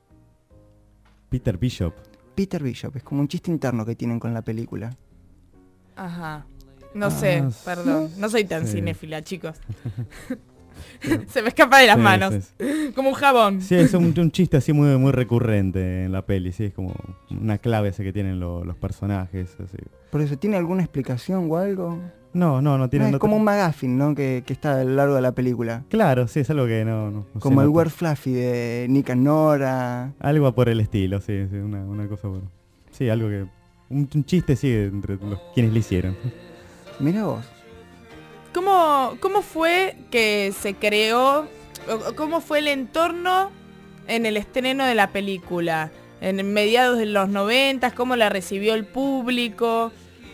U: Peter Bishop.
E: Peter Bishop, es como un chiste interno que tienen con la película.
D: Ajá. No sé,
U: Ah,
D: perdón. No soy tan
U: sí.
D: cinéfila, chicos. Se me escapa de las
U: Sí,
D: manos.
U: sí,
D: Como un jabón.
U: Sí, es un, un chiste así muy muy recurrente en la peli, sí, es como una clave ese que tienen lo- los personajes, así.
E: Por eso, ¿tiene alguna explicación o algo?
U: No, no, no tiene...
E: Ah, es
U: no
E: como
U: te-
E: un McGuffin, ¿no? Que, que está a lo largo de la película.
U: Claro, sí, es algo que no... no- no
E: Como
U: se
E: el
U: nota.
E: Word Fluffy de Nick and Nora.
U: Algo por el estilo, sí, sí, una, una cosa bueno. Sí, algo que... Un, un chiste, sí, entre los quienes le hicieron.
E: Mira vos.
D: ¿Cómo, ¿Cómo fue que se creó, o- o cómo fue el entorno en el estreno de la película? En mediados de los noventas, ¿cómo la recibió el público?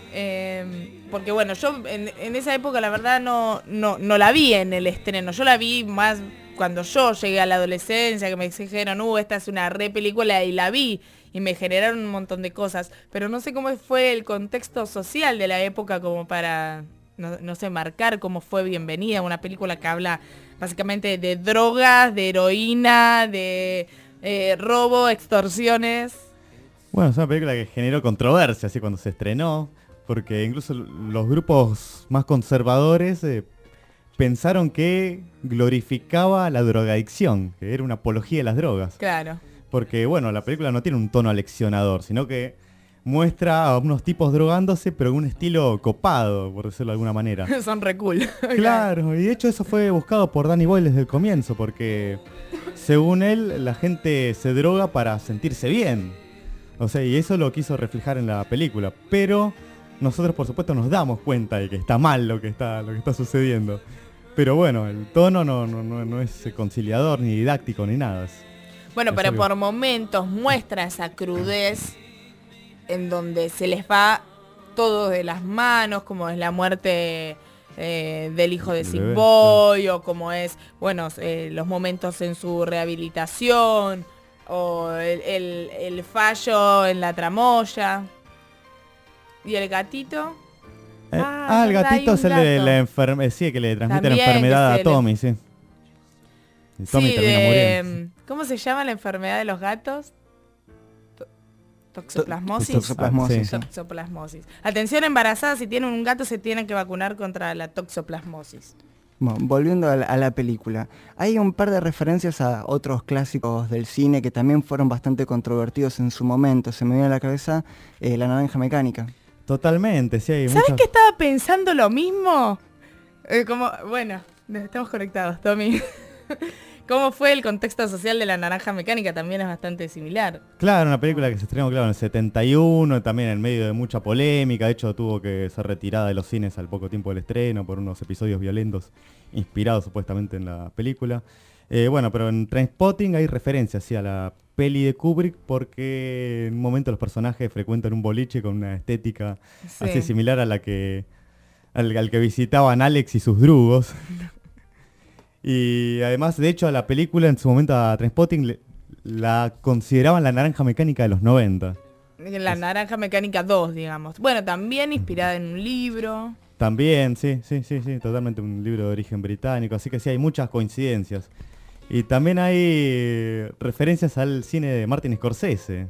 D: Eh, porque bueno, yo en, en esa época la verdad no, no, no la vi en el estreno, yo la vi más cuando yo llegué a la adolescencia, que me dijeron, uh, esta es una re película, y la vi, y me generaron un montón de cosas, pero no sé cómo fue el contexto social de la época como para... No, no sé, marcar cómo fue bienvenida, una película que habla básicamente de drogas, de heroína, de eh, robo, extorsiones.
U: Bueno, es una película que generó controversia así cuando se estrenó, porque incluso los grupos más conservadores eh, pensaron que glorificaba la drogadicción, que era una apología de las drogas.
D: Claro.
U: Porque, bueno, la película no tiene un tono aleccionador, sino que muestra a unos tipos drogándose, pero en un estilo copado, por decirlo de alguna manera.
D: Son re cool.
U: Claro, y de hecho eso fue buscado por Danny Boyle desde el comienzo, porque según él, la gente se droga para sentirse bien. O sea, y eso lo quiso reflejar en la película. Pero nosotros, por supuesto, nos damos cuenta de que está mal lo que está, lo que está sucediendo. Pero bueno, el tono no, no, no, no es conciliador, ni didáctico, ni nada. Es-
D: Bueno,
U: es
D: pero
U: algo-
D: por momentos muestra esa crudez en donde se les va todo de las manos, como es la muerte eh, del hijo de
U: El
D: Sick
U: bebé,
D: Boy, o como es, bueno, eh, los momentos en su rehabilitación, o el, el- el fallo en la tramoya. ¿Y el gatito?
U: Eh,
D: Ah,
U: ah, el
D: verdad, hay
U: gatito
D: un
U: es el de
D: gato.
U: la enfermedad, sí, que le transmite
D: También,
U: la enfermedad
D: que
U: a
D: se le-
U: Tommy, sí. Y Tommy
D: Sí,
U: termina
D: de,
U: muriendo.
D: ¿cómo se llama la enfermedad de los gatos? To- Toxoplasmosis.
E: Toxoplasmosis,
D: Ah,
E: sí.
D: Toxoplasmosis. Atención embarazadas, si tienen un gato se tienen que vacunar contra la toxoplasmosis.
E: Bueno, volviendo a la, a la película, hay un par de referencias a otros clásicos del cine que también fueron bastante controvertidos en su momento. Se me viene a la cabeza eh, La Naranja Mecánica.
U: Totalmente, sí, hay
D: ¿Sabes
U: muchas...
D: que estaba pensando lo mismo? Eh, como, bueno, estamos conectados, Tommy. ¿Cómo fue el contexto social de La Naranja Mecánica? También es bastante similar.
U: Claro, una película que se estrenó, claro, en el setenta y uno, también en medio de mucha polémica. De hecho, tuvo que ser retirada de los cines al poco tiempo del estreno por unos episodios violentos inspirados supuestamente en la película. Eh, bueno, pero en Trainspotting hay referencias sí, a la peli de Kubrick porque en un momento los personajes frecuentan un boliche con una estética
D: Sí.
U: así similar a la que al, al que visitaban Alex y sus drugos. Y además, de hecho, a la película en su momento a Trainspotting le- la consideraban la Naranja Mecánica de los noventa.
D: La Naranja Mecánica dos, digamos. Bueno, también inspirada en un libro.
U: También, sí, sí, sí, sí, totalmente un libro de origen británico, así que sí, hay muchas coincidencias. Y también hay referencias al cine de Martin Scorsese.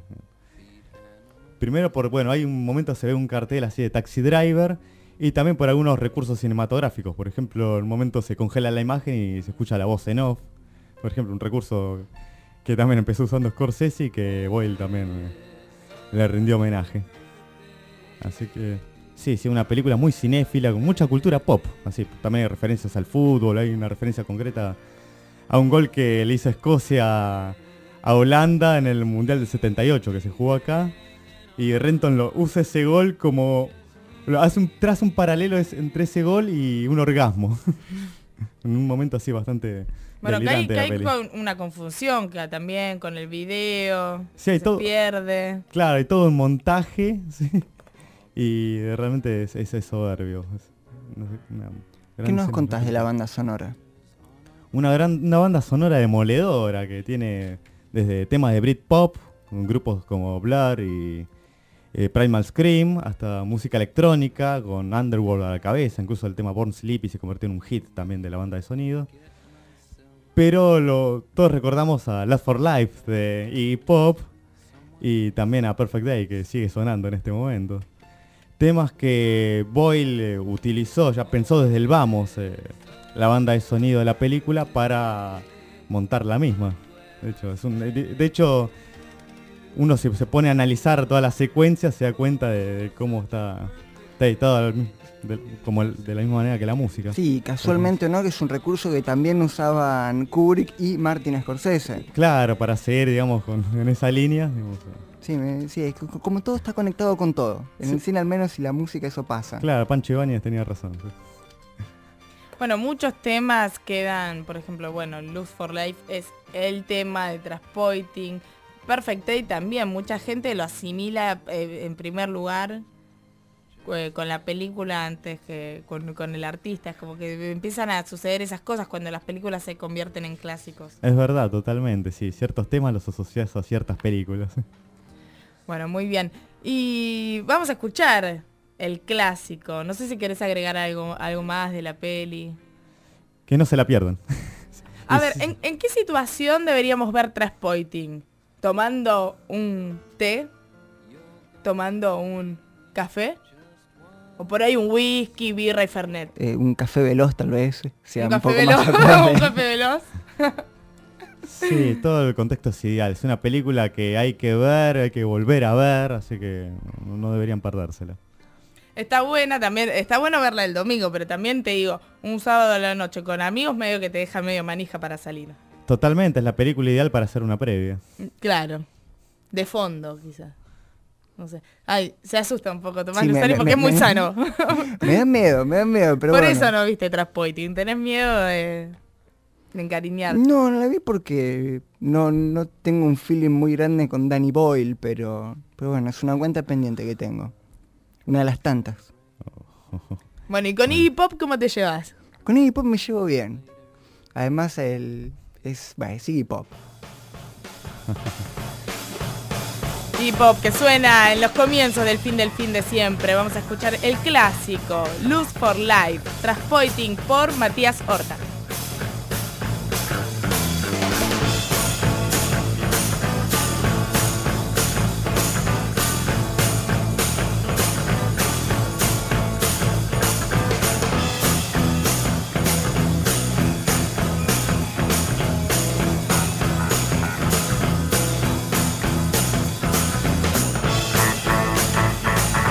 U: Primero por, bueno, hay un momento se ve un cartel así de Taxi Driver y también por algunos recursos cinematográficos. Por ejemplo, en un momento se congela la imagen y se escucha la voz en off. Por ejemplo, un recurso que también empezó usando Scorsese y que Boyle también le rindió homenaje. Así que sí, sí, una película muy cinéfila, con mucha cultura pop. Así, también hay referencias al fútbol, hay una referencia concreta a un gol que le hizo Escocia a Holanda en el Mundial del setenta y ocho que se jugó acá. Y Renton lo usa ese gol como... Lo hace un, traza un paralelo entre ese gol y un orgasmo. En un momento así bastante...
D: Bueno, que hay, que hay con una confusión que también con el video,
U: sí, hay
D: se
U: todo,
D: pierde.
U: Claro, hay todo un montaje, ¿sí? Y realmente es, es, es soberbio. Es, no sé, una
E: ¿Qué nos contás de la banda sonora?
U: Una, gran, una banda sonora demoledora que tiene desde temas de Britpop, con grupos como Blur y eh, Primal Scream, hasta música electrónica con Underworld a la cabeza, incluso el tema Born Sleepy se convirtió en un hit también de la banda de sonido. Pero lo, todos recordamos a Last for Life de Iggy Pop y también a Perfect Day, que sigue sonando en este momento. Temas que Boyle eh, utilizó, ya pensó desde el vamos, eh, la banda de sonido de la película para montar la misma. De hecho, es un, de, de hecho uno si se pone a analizar toda la secuencia se da cuenta de, de cómo está, está editado de, como el, de la misma manera que la música.
E: Sí, casualmente, ¿no? Que es un recurso que también usaban Kubrick y Martin Scorsese.
U: Claro, para seguir, digamos, con, en esa línea. Digamos.
E: Sí, me, sí, es como todo está conectado con todo. En sí. El cine al menos y la música eso pasa.
U: Claro, Pancho Ibáñez tenía razón. Sí.
D: Bueno, muchos temas quedan, por ejemplo, bueno, Lust for Life es el tema de Transporting. Perfect Day también, mucha gente lo asimila eh, en primer lugar eh, con la película antes que con, con el artista. Es como que empiezan a suceder esas cosas cuando las películas se convierten en clásicos.
U: Es verdad, totalmente, sí. Ciertos temas los asocias a ciertas películas.
D: Bueno, muy bien. Y vamos a escuchar el clásico. No sé si querés agregar algo, algo más de la peli.
U: Que no se la pierdan.
D: A ver, ¿en, ¿en qué situación deberíamos ver Transporting? ¿Tomando un té? ¿Tomando un café? ¿O por ahí un whisky, birra y fernet?
E: Eh, un café veloz tal vez. Sea
D: ¿Un,
E: un
D: café
E: poco
D: veloz?
E: más
D: ¿Un café veloz?
U: Sí, todo el contexto es ideal. Es una película que hay que ver, hay que volver a ver, así que no, no deberían perdérsela.
D: Está buena también, está bueno verla el domingo, pero también te digo, un sábado a la noche con amigos medio que te deja medio manija para salir.
U: Totalmente, es la película ideal para hacer una previa.
D: Claro, de fondo quizás. No sé. Ay, se asusta un poco Tomás
E: Sí, me-
D: Luzani
E: me-
D: porque
E: me-
D: es muy
E: me-
D: sano.
E: Me da miedo, me da miedo, pero
D: Por
E: bueno.
D: eso no viste Transporting, tenés miedo de, de encariñar.
E: No, no la vi porque no, no tengo un feeling muy grande con Danny Boyle, pero, pero bueno, es una cuenta pendiente que tengo. Una de las tantas.
D: Bueno, ¿y con Iggy Pop cómo te llevas?
E: Con Iggy Pop me llevo bien. Además, el, es, bah, es Iggy Pop.
D: Iggy Pop que suena en los comienzos del fin del fin de siempre. Vamos a escuchar el clásico Lust for Life, Transporting por Matías Horta.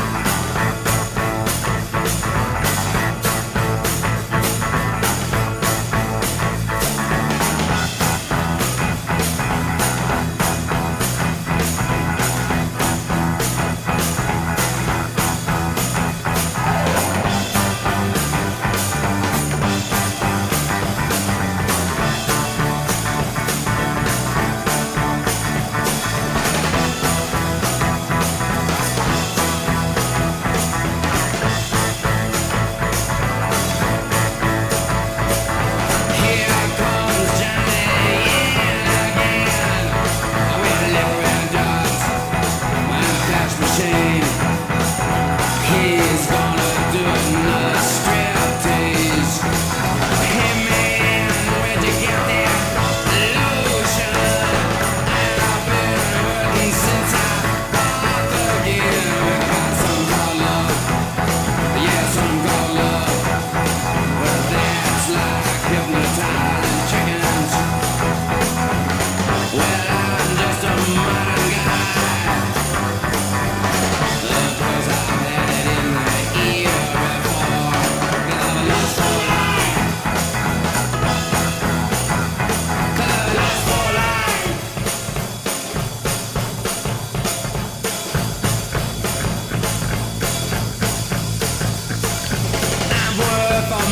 H: Thank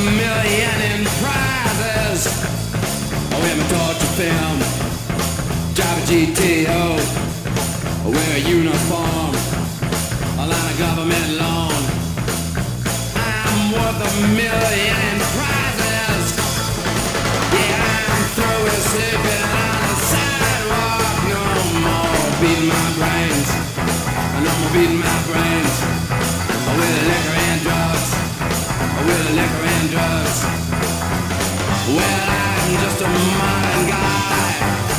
C: million in prizes. Wear my torture film, drive a G T O, wear a uniform, a line of government loan. I'm worth a million in prizes. Yeah, I'm through with sleeping on the sidewalk. No more beating my brains, no more beating my brains with liquor and drugs, with liquor and drugs. Well, I'm just a modern guy.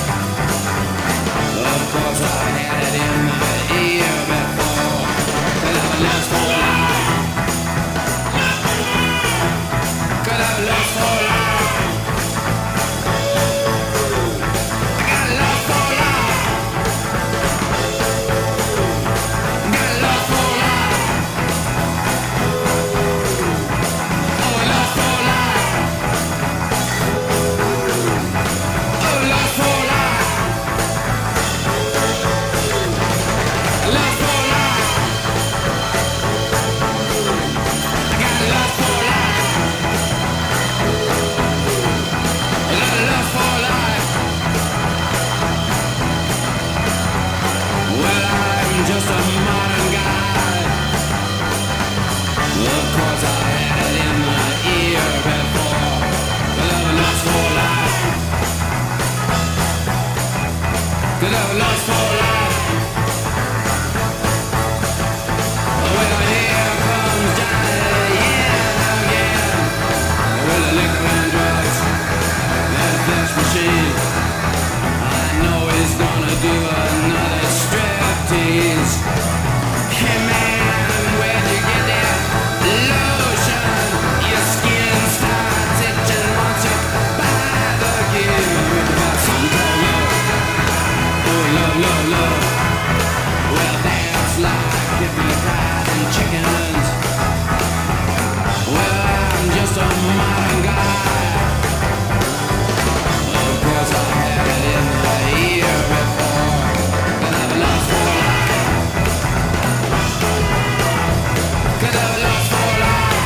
C: Of course I had it in my ear before, but I was lost for life. Could I have lost for life? I got lost for life. Got lost for life. Oh, I lost for life. Oh, lost for life. Lost for life. I got lost for life. I got lost for life. Well, I'm just a modern guy. Of course I had it in my ear before, but I'm lost for life. But I'm lost for life. Well, here comes Johnny in again, with the liquor and drugs, that flesh machine. I know he's gonna do another striptease. Hey man, where'd you get that lotion? Your skin starts itching once you buy the gear. About some called love. Oh, love, love, love. Well, that's like hypnotizing chickens. Well, I'm just a modern guy. Of course I had it in the ear before, but I've lost for life. Could I've lost for life.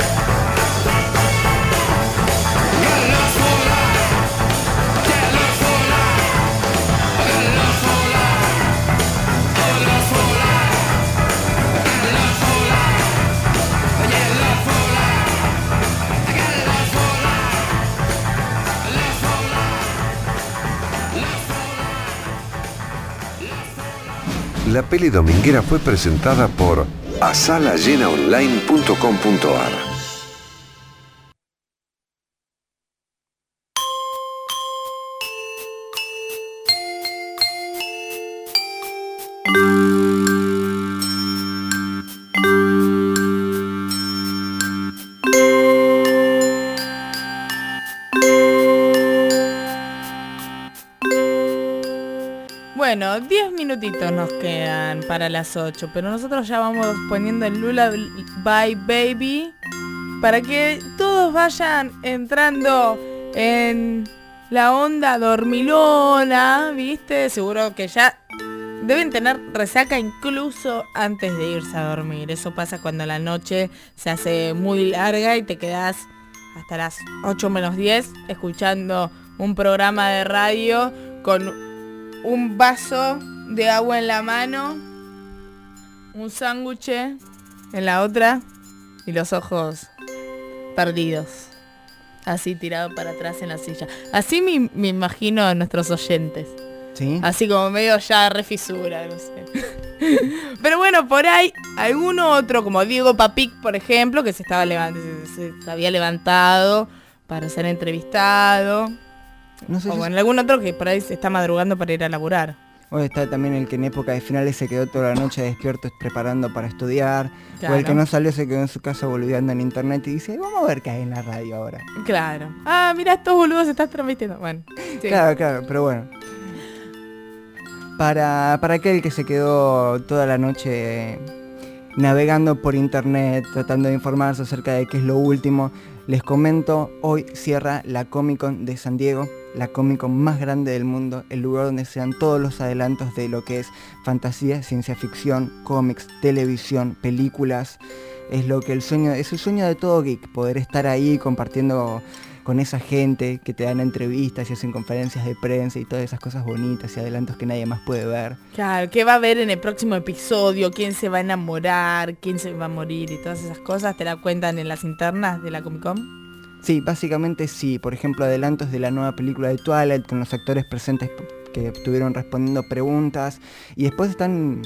C: Got lost for life. Got lost for life. Got lost for life. Oh, lost for life. Got lost for life. Yeah, lost for life. I got lost for life. Lost for life. Lost for life.
B: La peli dominguera fue presentada por asala llena online punto com punto ar.
D: Bueno, diez minutitos nos quedan para las ocho, pero nosotros ya vamos poniendo el Lullaby Baby para que todos vayan entrando en la onda dormilona, ¿viste? Seguro que ya deben tener resaca incluso antes de irse a dormir. Eso pasa cuando la noche se hace muy larga y te quedás hasta las ocho menos diez escuchando un programa de radio con un vaso de agua en la mano, un sándwich en la otra y los ojos perdidos, así tirado para atrás en la silla. Así me, me imagino a nuestros oyentes.
E: ¿Sí?
D: Así como medio ya refisura, no sé. Pero bueno, por ahí alguno otro, como Diego Papic, por ejemplo, que se estaba levant- se, se había levantado para ser entrevistado.
E: No sé
D: o
E: si
D: bueno, algún otro que por ahí se está madrugando para ir a laburar.
E: O está también el que en época de finales se quedó toda la noche despierto preparando para estudiar.
D: Claro.
E: O el que no salió se quedó en su casa volviendo en internet y dice, vamos a ver qué hay en la radio ahora.
D: Claro. Ah, mira, estos boludos se están transmitiendo. Bueno. Sí.
E: Claro, claro, pero bueno. Para, para aquel que se quedó toda la noche navegando por internet, tratando de informarse acerca de qué es lo último, les comento, hoy cierra la Comic Con de San Diego, la Comic Con más grande del mundo, el lugar donde se dan todos los adelantos de lo que es fantasía, ciencia ficción, cómics, televisión, películas. Es lo que el sueño, es el sueño de todo geek, poder estar ahí compartiendo con esa gente que te dan entrevistas y hacen conferencias de prensa y todas esas cosas bonitas y adelantos que nadie más puede ver.
D: Claro, ¿qué va a haber en el próximo episodio? ¿Quién se va a enamorar? ¿Quién se va a morir? Y todas esas cosas, ¿te la cuentan en las internas de la Comic Con?
E: Sí, básicamente sí. Por ejemplo, adelantos de la nueva película de Twilight con los actores presentes que estuvieron respondiendo preguntas. Y después están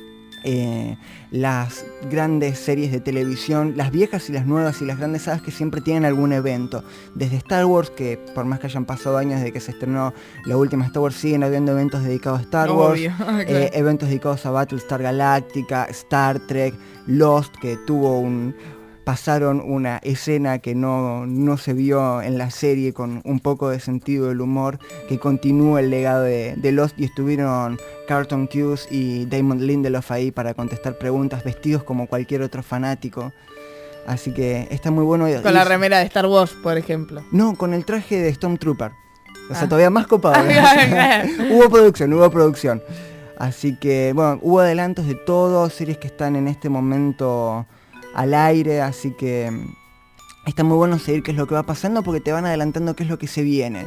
E: eh, las grandes series de televisión, las viejas y las nuevas y las grandes sagas que siempre tienen algún evento. Desde Star Wars, que por más que hayan pasado años desde que se estrenó la última Star Wars, siguen habiendo eventos dedicados a Star Wars.
D: Obvio, claro.
E: eh, eventos dedicados a Battlestar Galactica, Star Trek, Lost, que tuvo un... pasaron una escena que no, no se vio en la serie con un poco de sentido del humor, que continúa el legado de, de Lost, y estuvieron Carlton Cuse y Damon Lindelof ahí para contestar preguntas, vestidos como cualquier otro fanático. Así que está muy bueno.
D: Con y, la remera de Star Wars, por ejemplo.
E: No, con el traje de Stormtrooper. O sea,
D: ah.
E: todavía más copado. Hubo producción, hubo producción. Así que, bueno, hubo adelantos de todo, series que están en este momento al aire, así que está muy bueno seguir qué es lo que va pasando porque te van adelantando qué es lo que se viene.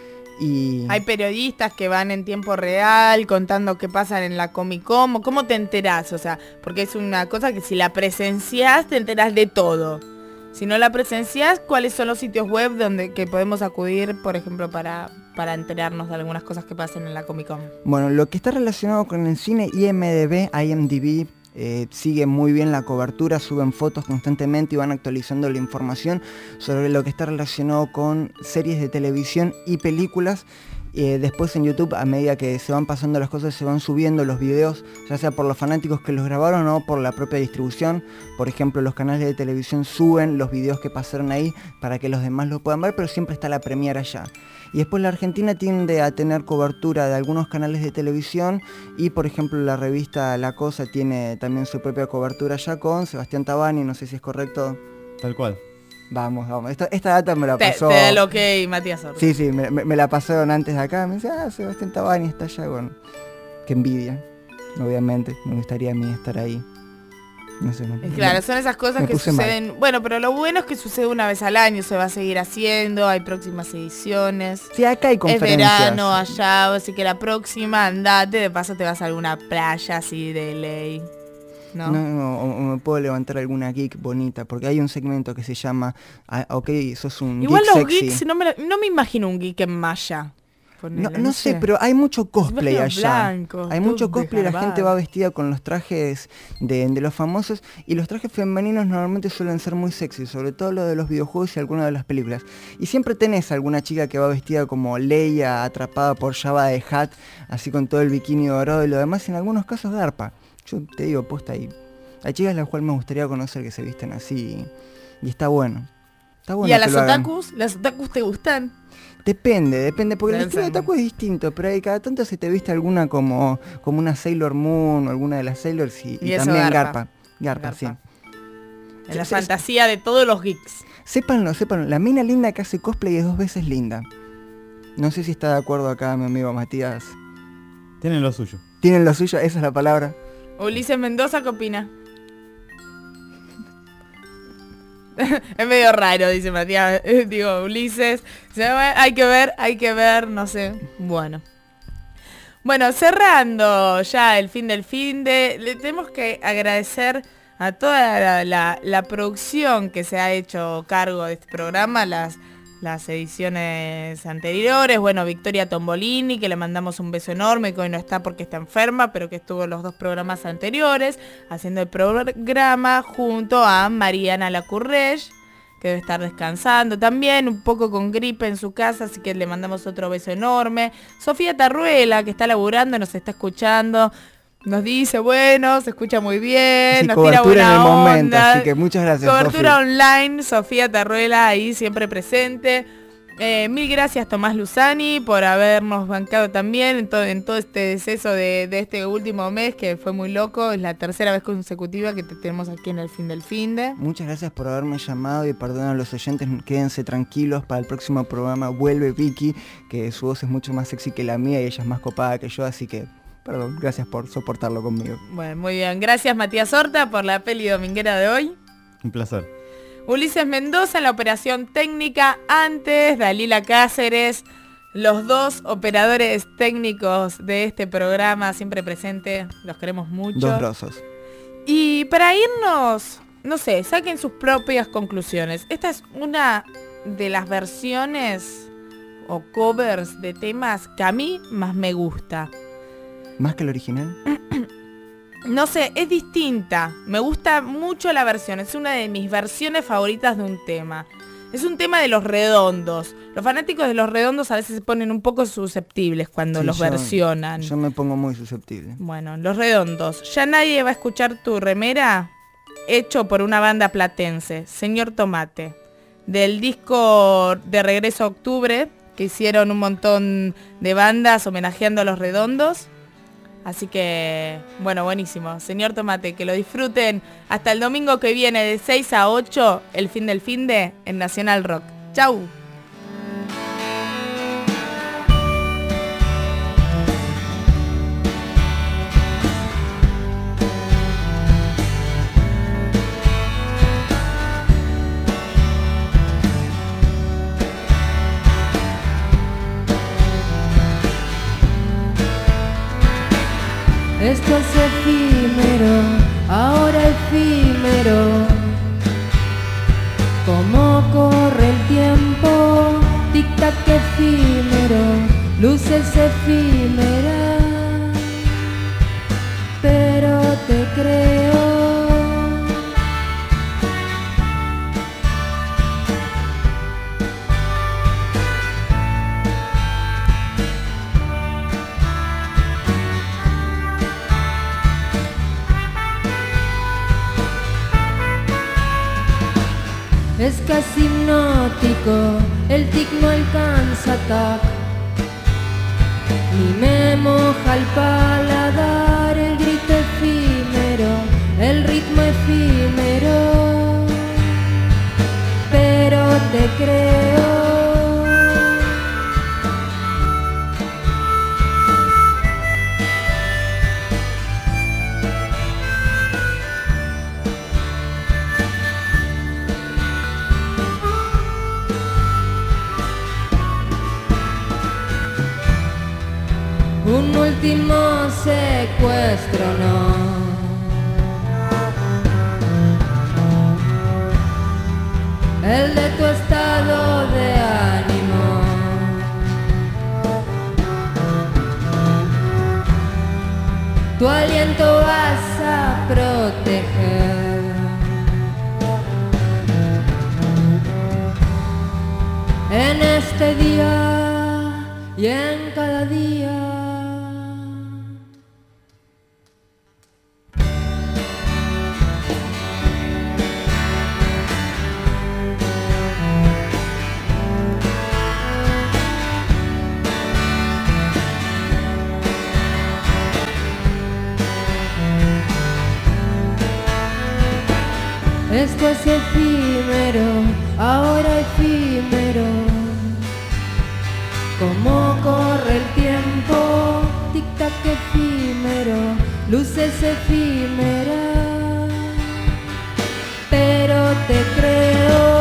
E: Y
D: hay periodistas que van en tiempo real contando qué pasa en la Comic Con. ¿Cómo te enterás? O sea, porque es una cosa que si la presenciás te enterás de todo. Si no la presenciás, ¿cuáles son los sitios web donde que podemos acudir, por ejemplo, para, para enterarnos de algunas cosas que pasan en la Comic Con?
E: Bueno, lo que está relacionado con el cine, I M D B, I M D B, Eh, sigue muy bien la cobertura, suben fotos constantemente y van actualizando la información sobre lo que está relacionado con series de televisión y películas. Eh, después en YouTube, a medida que se van pasando las cosas, se van subiendo los videos, ya sea por los fanáticos que los grabaron o por la propia distribución. Por ejemplo, los canales de televisión suben los videos que pasaron ahí para que los demás los puedan ver, pero siempre está la premiere allá. Y después la Argentina tiende a tener cobertura de algunos canales de televisión y, por ejemplo, la revista La Cosa tiene también su propia cobertura allá con Sebastián Tabani, no sé si es correcto.
U: Tal cual.
E: Vamos, vamos. Esta, esta data me la pasó...
D: Te, te da el ok, Matías Ortiz.
E: Sí, sí, me, me, me la pasaron antes de acá. Me dice, ah, Sebastián Tabani está allá. Bueno, qué envidia. Obviamente, me gustaría a mí estar ahí. No sé, no,
D: claro,
E: no,
D: son esas cosas que suceden... Mal. Bueno, pero lo bueno es que sucede una vez al año, se va a seguir haciendo, hay próximas ediciones.
E: Sí, acá hay conferencias.
D: Es verano allá, así que la próxima andate, de paso te vas a alguna playa así de ley. No,
E: no, no o, o me puedo levantar alguna geek bonita, porque hay un segmento que se llama, ah, ok, sos un
D: igual
E: geek
D: los
E: sexy.
D: Geeks, no me, no me imagino un geek en malla.
E: No, no sé, pero hay mucho cosplay allá.
D: Blancos,
E: hay mucho cosplay, la gente va vestida con los trajes de, de los famosos, y los trajes femeninos normalmente suelen ser muy sexy, sobre todo lo de los videojuegos y algunas de las películas. Y siempre tenés alguna chica que va vestida como Leia atrapada por Jabba de Hutt, así con todo el bikini dorado y lo demás, en algunos casos garpa. Yo te digo, posta ahí. Hay chicas las cuales me gustaría conocer que se visten así y, y está bueno. Está bueno.
D: ¿Y a las otakus? ¿Las otakus te gustan?
E: Depende, depende, porque el estilo de otaku es distinto, pero hay cada tanto se te viste alguna como, como una Sailor Moon o alguna de las Sailors y, y, y también garpa. Garpa, garpa, sí.
D: En la se, fantasía de todos los geeks.
E: Sépanlo, sépanlo, la mina linda que hace cosplay es dos veces linda. No sé si está de acuerdo acá mi amigo Matías.
U: Tienen lo suyo.
E: Tienen lo suyo, esa es la palabra.
D: Ulises Mendoza, ¿qué opina? Es medio raro, dice Matías. Digo, Ulises. Hay que ver, hay que ver, no sé. Bueno. Bueno, cerrando ya el fin del fin de... Le tenemos que agradecer a toda la, la, la producción que se ha hecho cargo de este programa, las, las ediciones anteriores. Bueno, Victoria Tombolini, que le mandamos un beso enorme, que hoy no está porque está enferma, pero que estuvo en los dos programas anteriores, haciendo el programa junto a Mariana Lacourrege, que debe estar descansando también, un poco con gripe en su casa, así que le mandamos otro beso enorme. Sofía Tarruela, que está laburando, nos está escuchando. Nos dice, bueno, se escucha muy bien,
E: sí,
D: nos tira buena
E: en el
D: onda.
E: Momento, así que muchas gracias,
D: cobertura
E: Sofía.
D: Online, Sofía Tarruela ahí siempre presente. Eh, mil gracias Tomás Luzani por habernos bancado también en todo, en todo este deceso de, de este último mes que fue muy loco. Es la tercera vez consecutiva que te tenemos aquí en el Fin del Finde.
E: Muchas gracias por haberme llamado y perdón a los oyentes, quédense tranquilos, para el próximo programa vuelve Vicky, que su voz es mucho más sexy que la mía y ella es más copada que yo, así que perdón, gracias por soportarlo conmigo.
D: Bueno, muy bien, gracias Matías Horta por la peli dominguera de hoy.
U: Un placer.
D: Ulises Mendoza en la operación técnica, antes Dalila Cáceres, los dos operadores técnicos de este programa, siempre presente, los queremos mucho.
E: Dos grosos.
D: Y para irnos, no sé, saquen sus propias conclusiones. Esta es una de las versiones o covers de temas que a mí más me gusta.
E: ¿Más que el original?
D: No sé, es distinta. Me gusta mucho la versión. Es una de mis versiones favoritas de un tema. Es un tema de Los Redondos. Los fanáticos de Los Redondos a veces se ponen un poco susceptibles cuando
E: Sí,
D: los
E: yo,
D: versionan.
E: Yo me pongo muy susceptible.
D: Bueno, Los Redondos. Ya nadie va a escuchar tu remera, hecho por una banda platense, Señor Tomate. Del disco de Regreso a Octubre, que hicieron un montón de bandas homenajeando a Los Redondos. Así que, bueno, buenísimo. Señor Tomate, que lo disfruten hasta el domingo que viene de seis a ocho, el fin del finde en Nacional Rock. ¡Chau!
F: Esto es efímero, ahora efímero. Cómo corre el tiempo, tic-tac efímero, luces efímeras. Pero te creo. Es casi hipnótico, el tic no alcanza tac, ni me moja el paladar, el grito efímero, el ritmo efímero, pero te creo. Un último secuestro, no. El de tu estado de ánimo. Tu aliento vas a proteger. En este día y en cada día. Esto es efímero, ahora efímero. Cómo corre el tiempo, tic-tac efímero, luces efímeras. Pero te creo.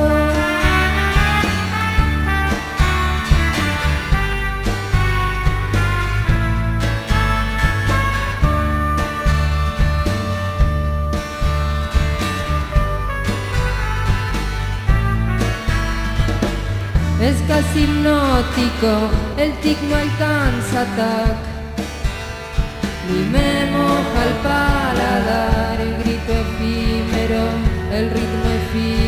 F: Es casi hipnótico, el tic no alcanza tac, ni me moja el paladar, el grito efímero, el ritmo efímero.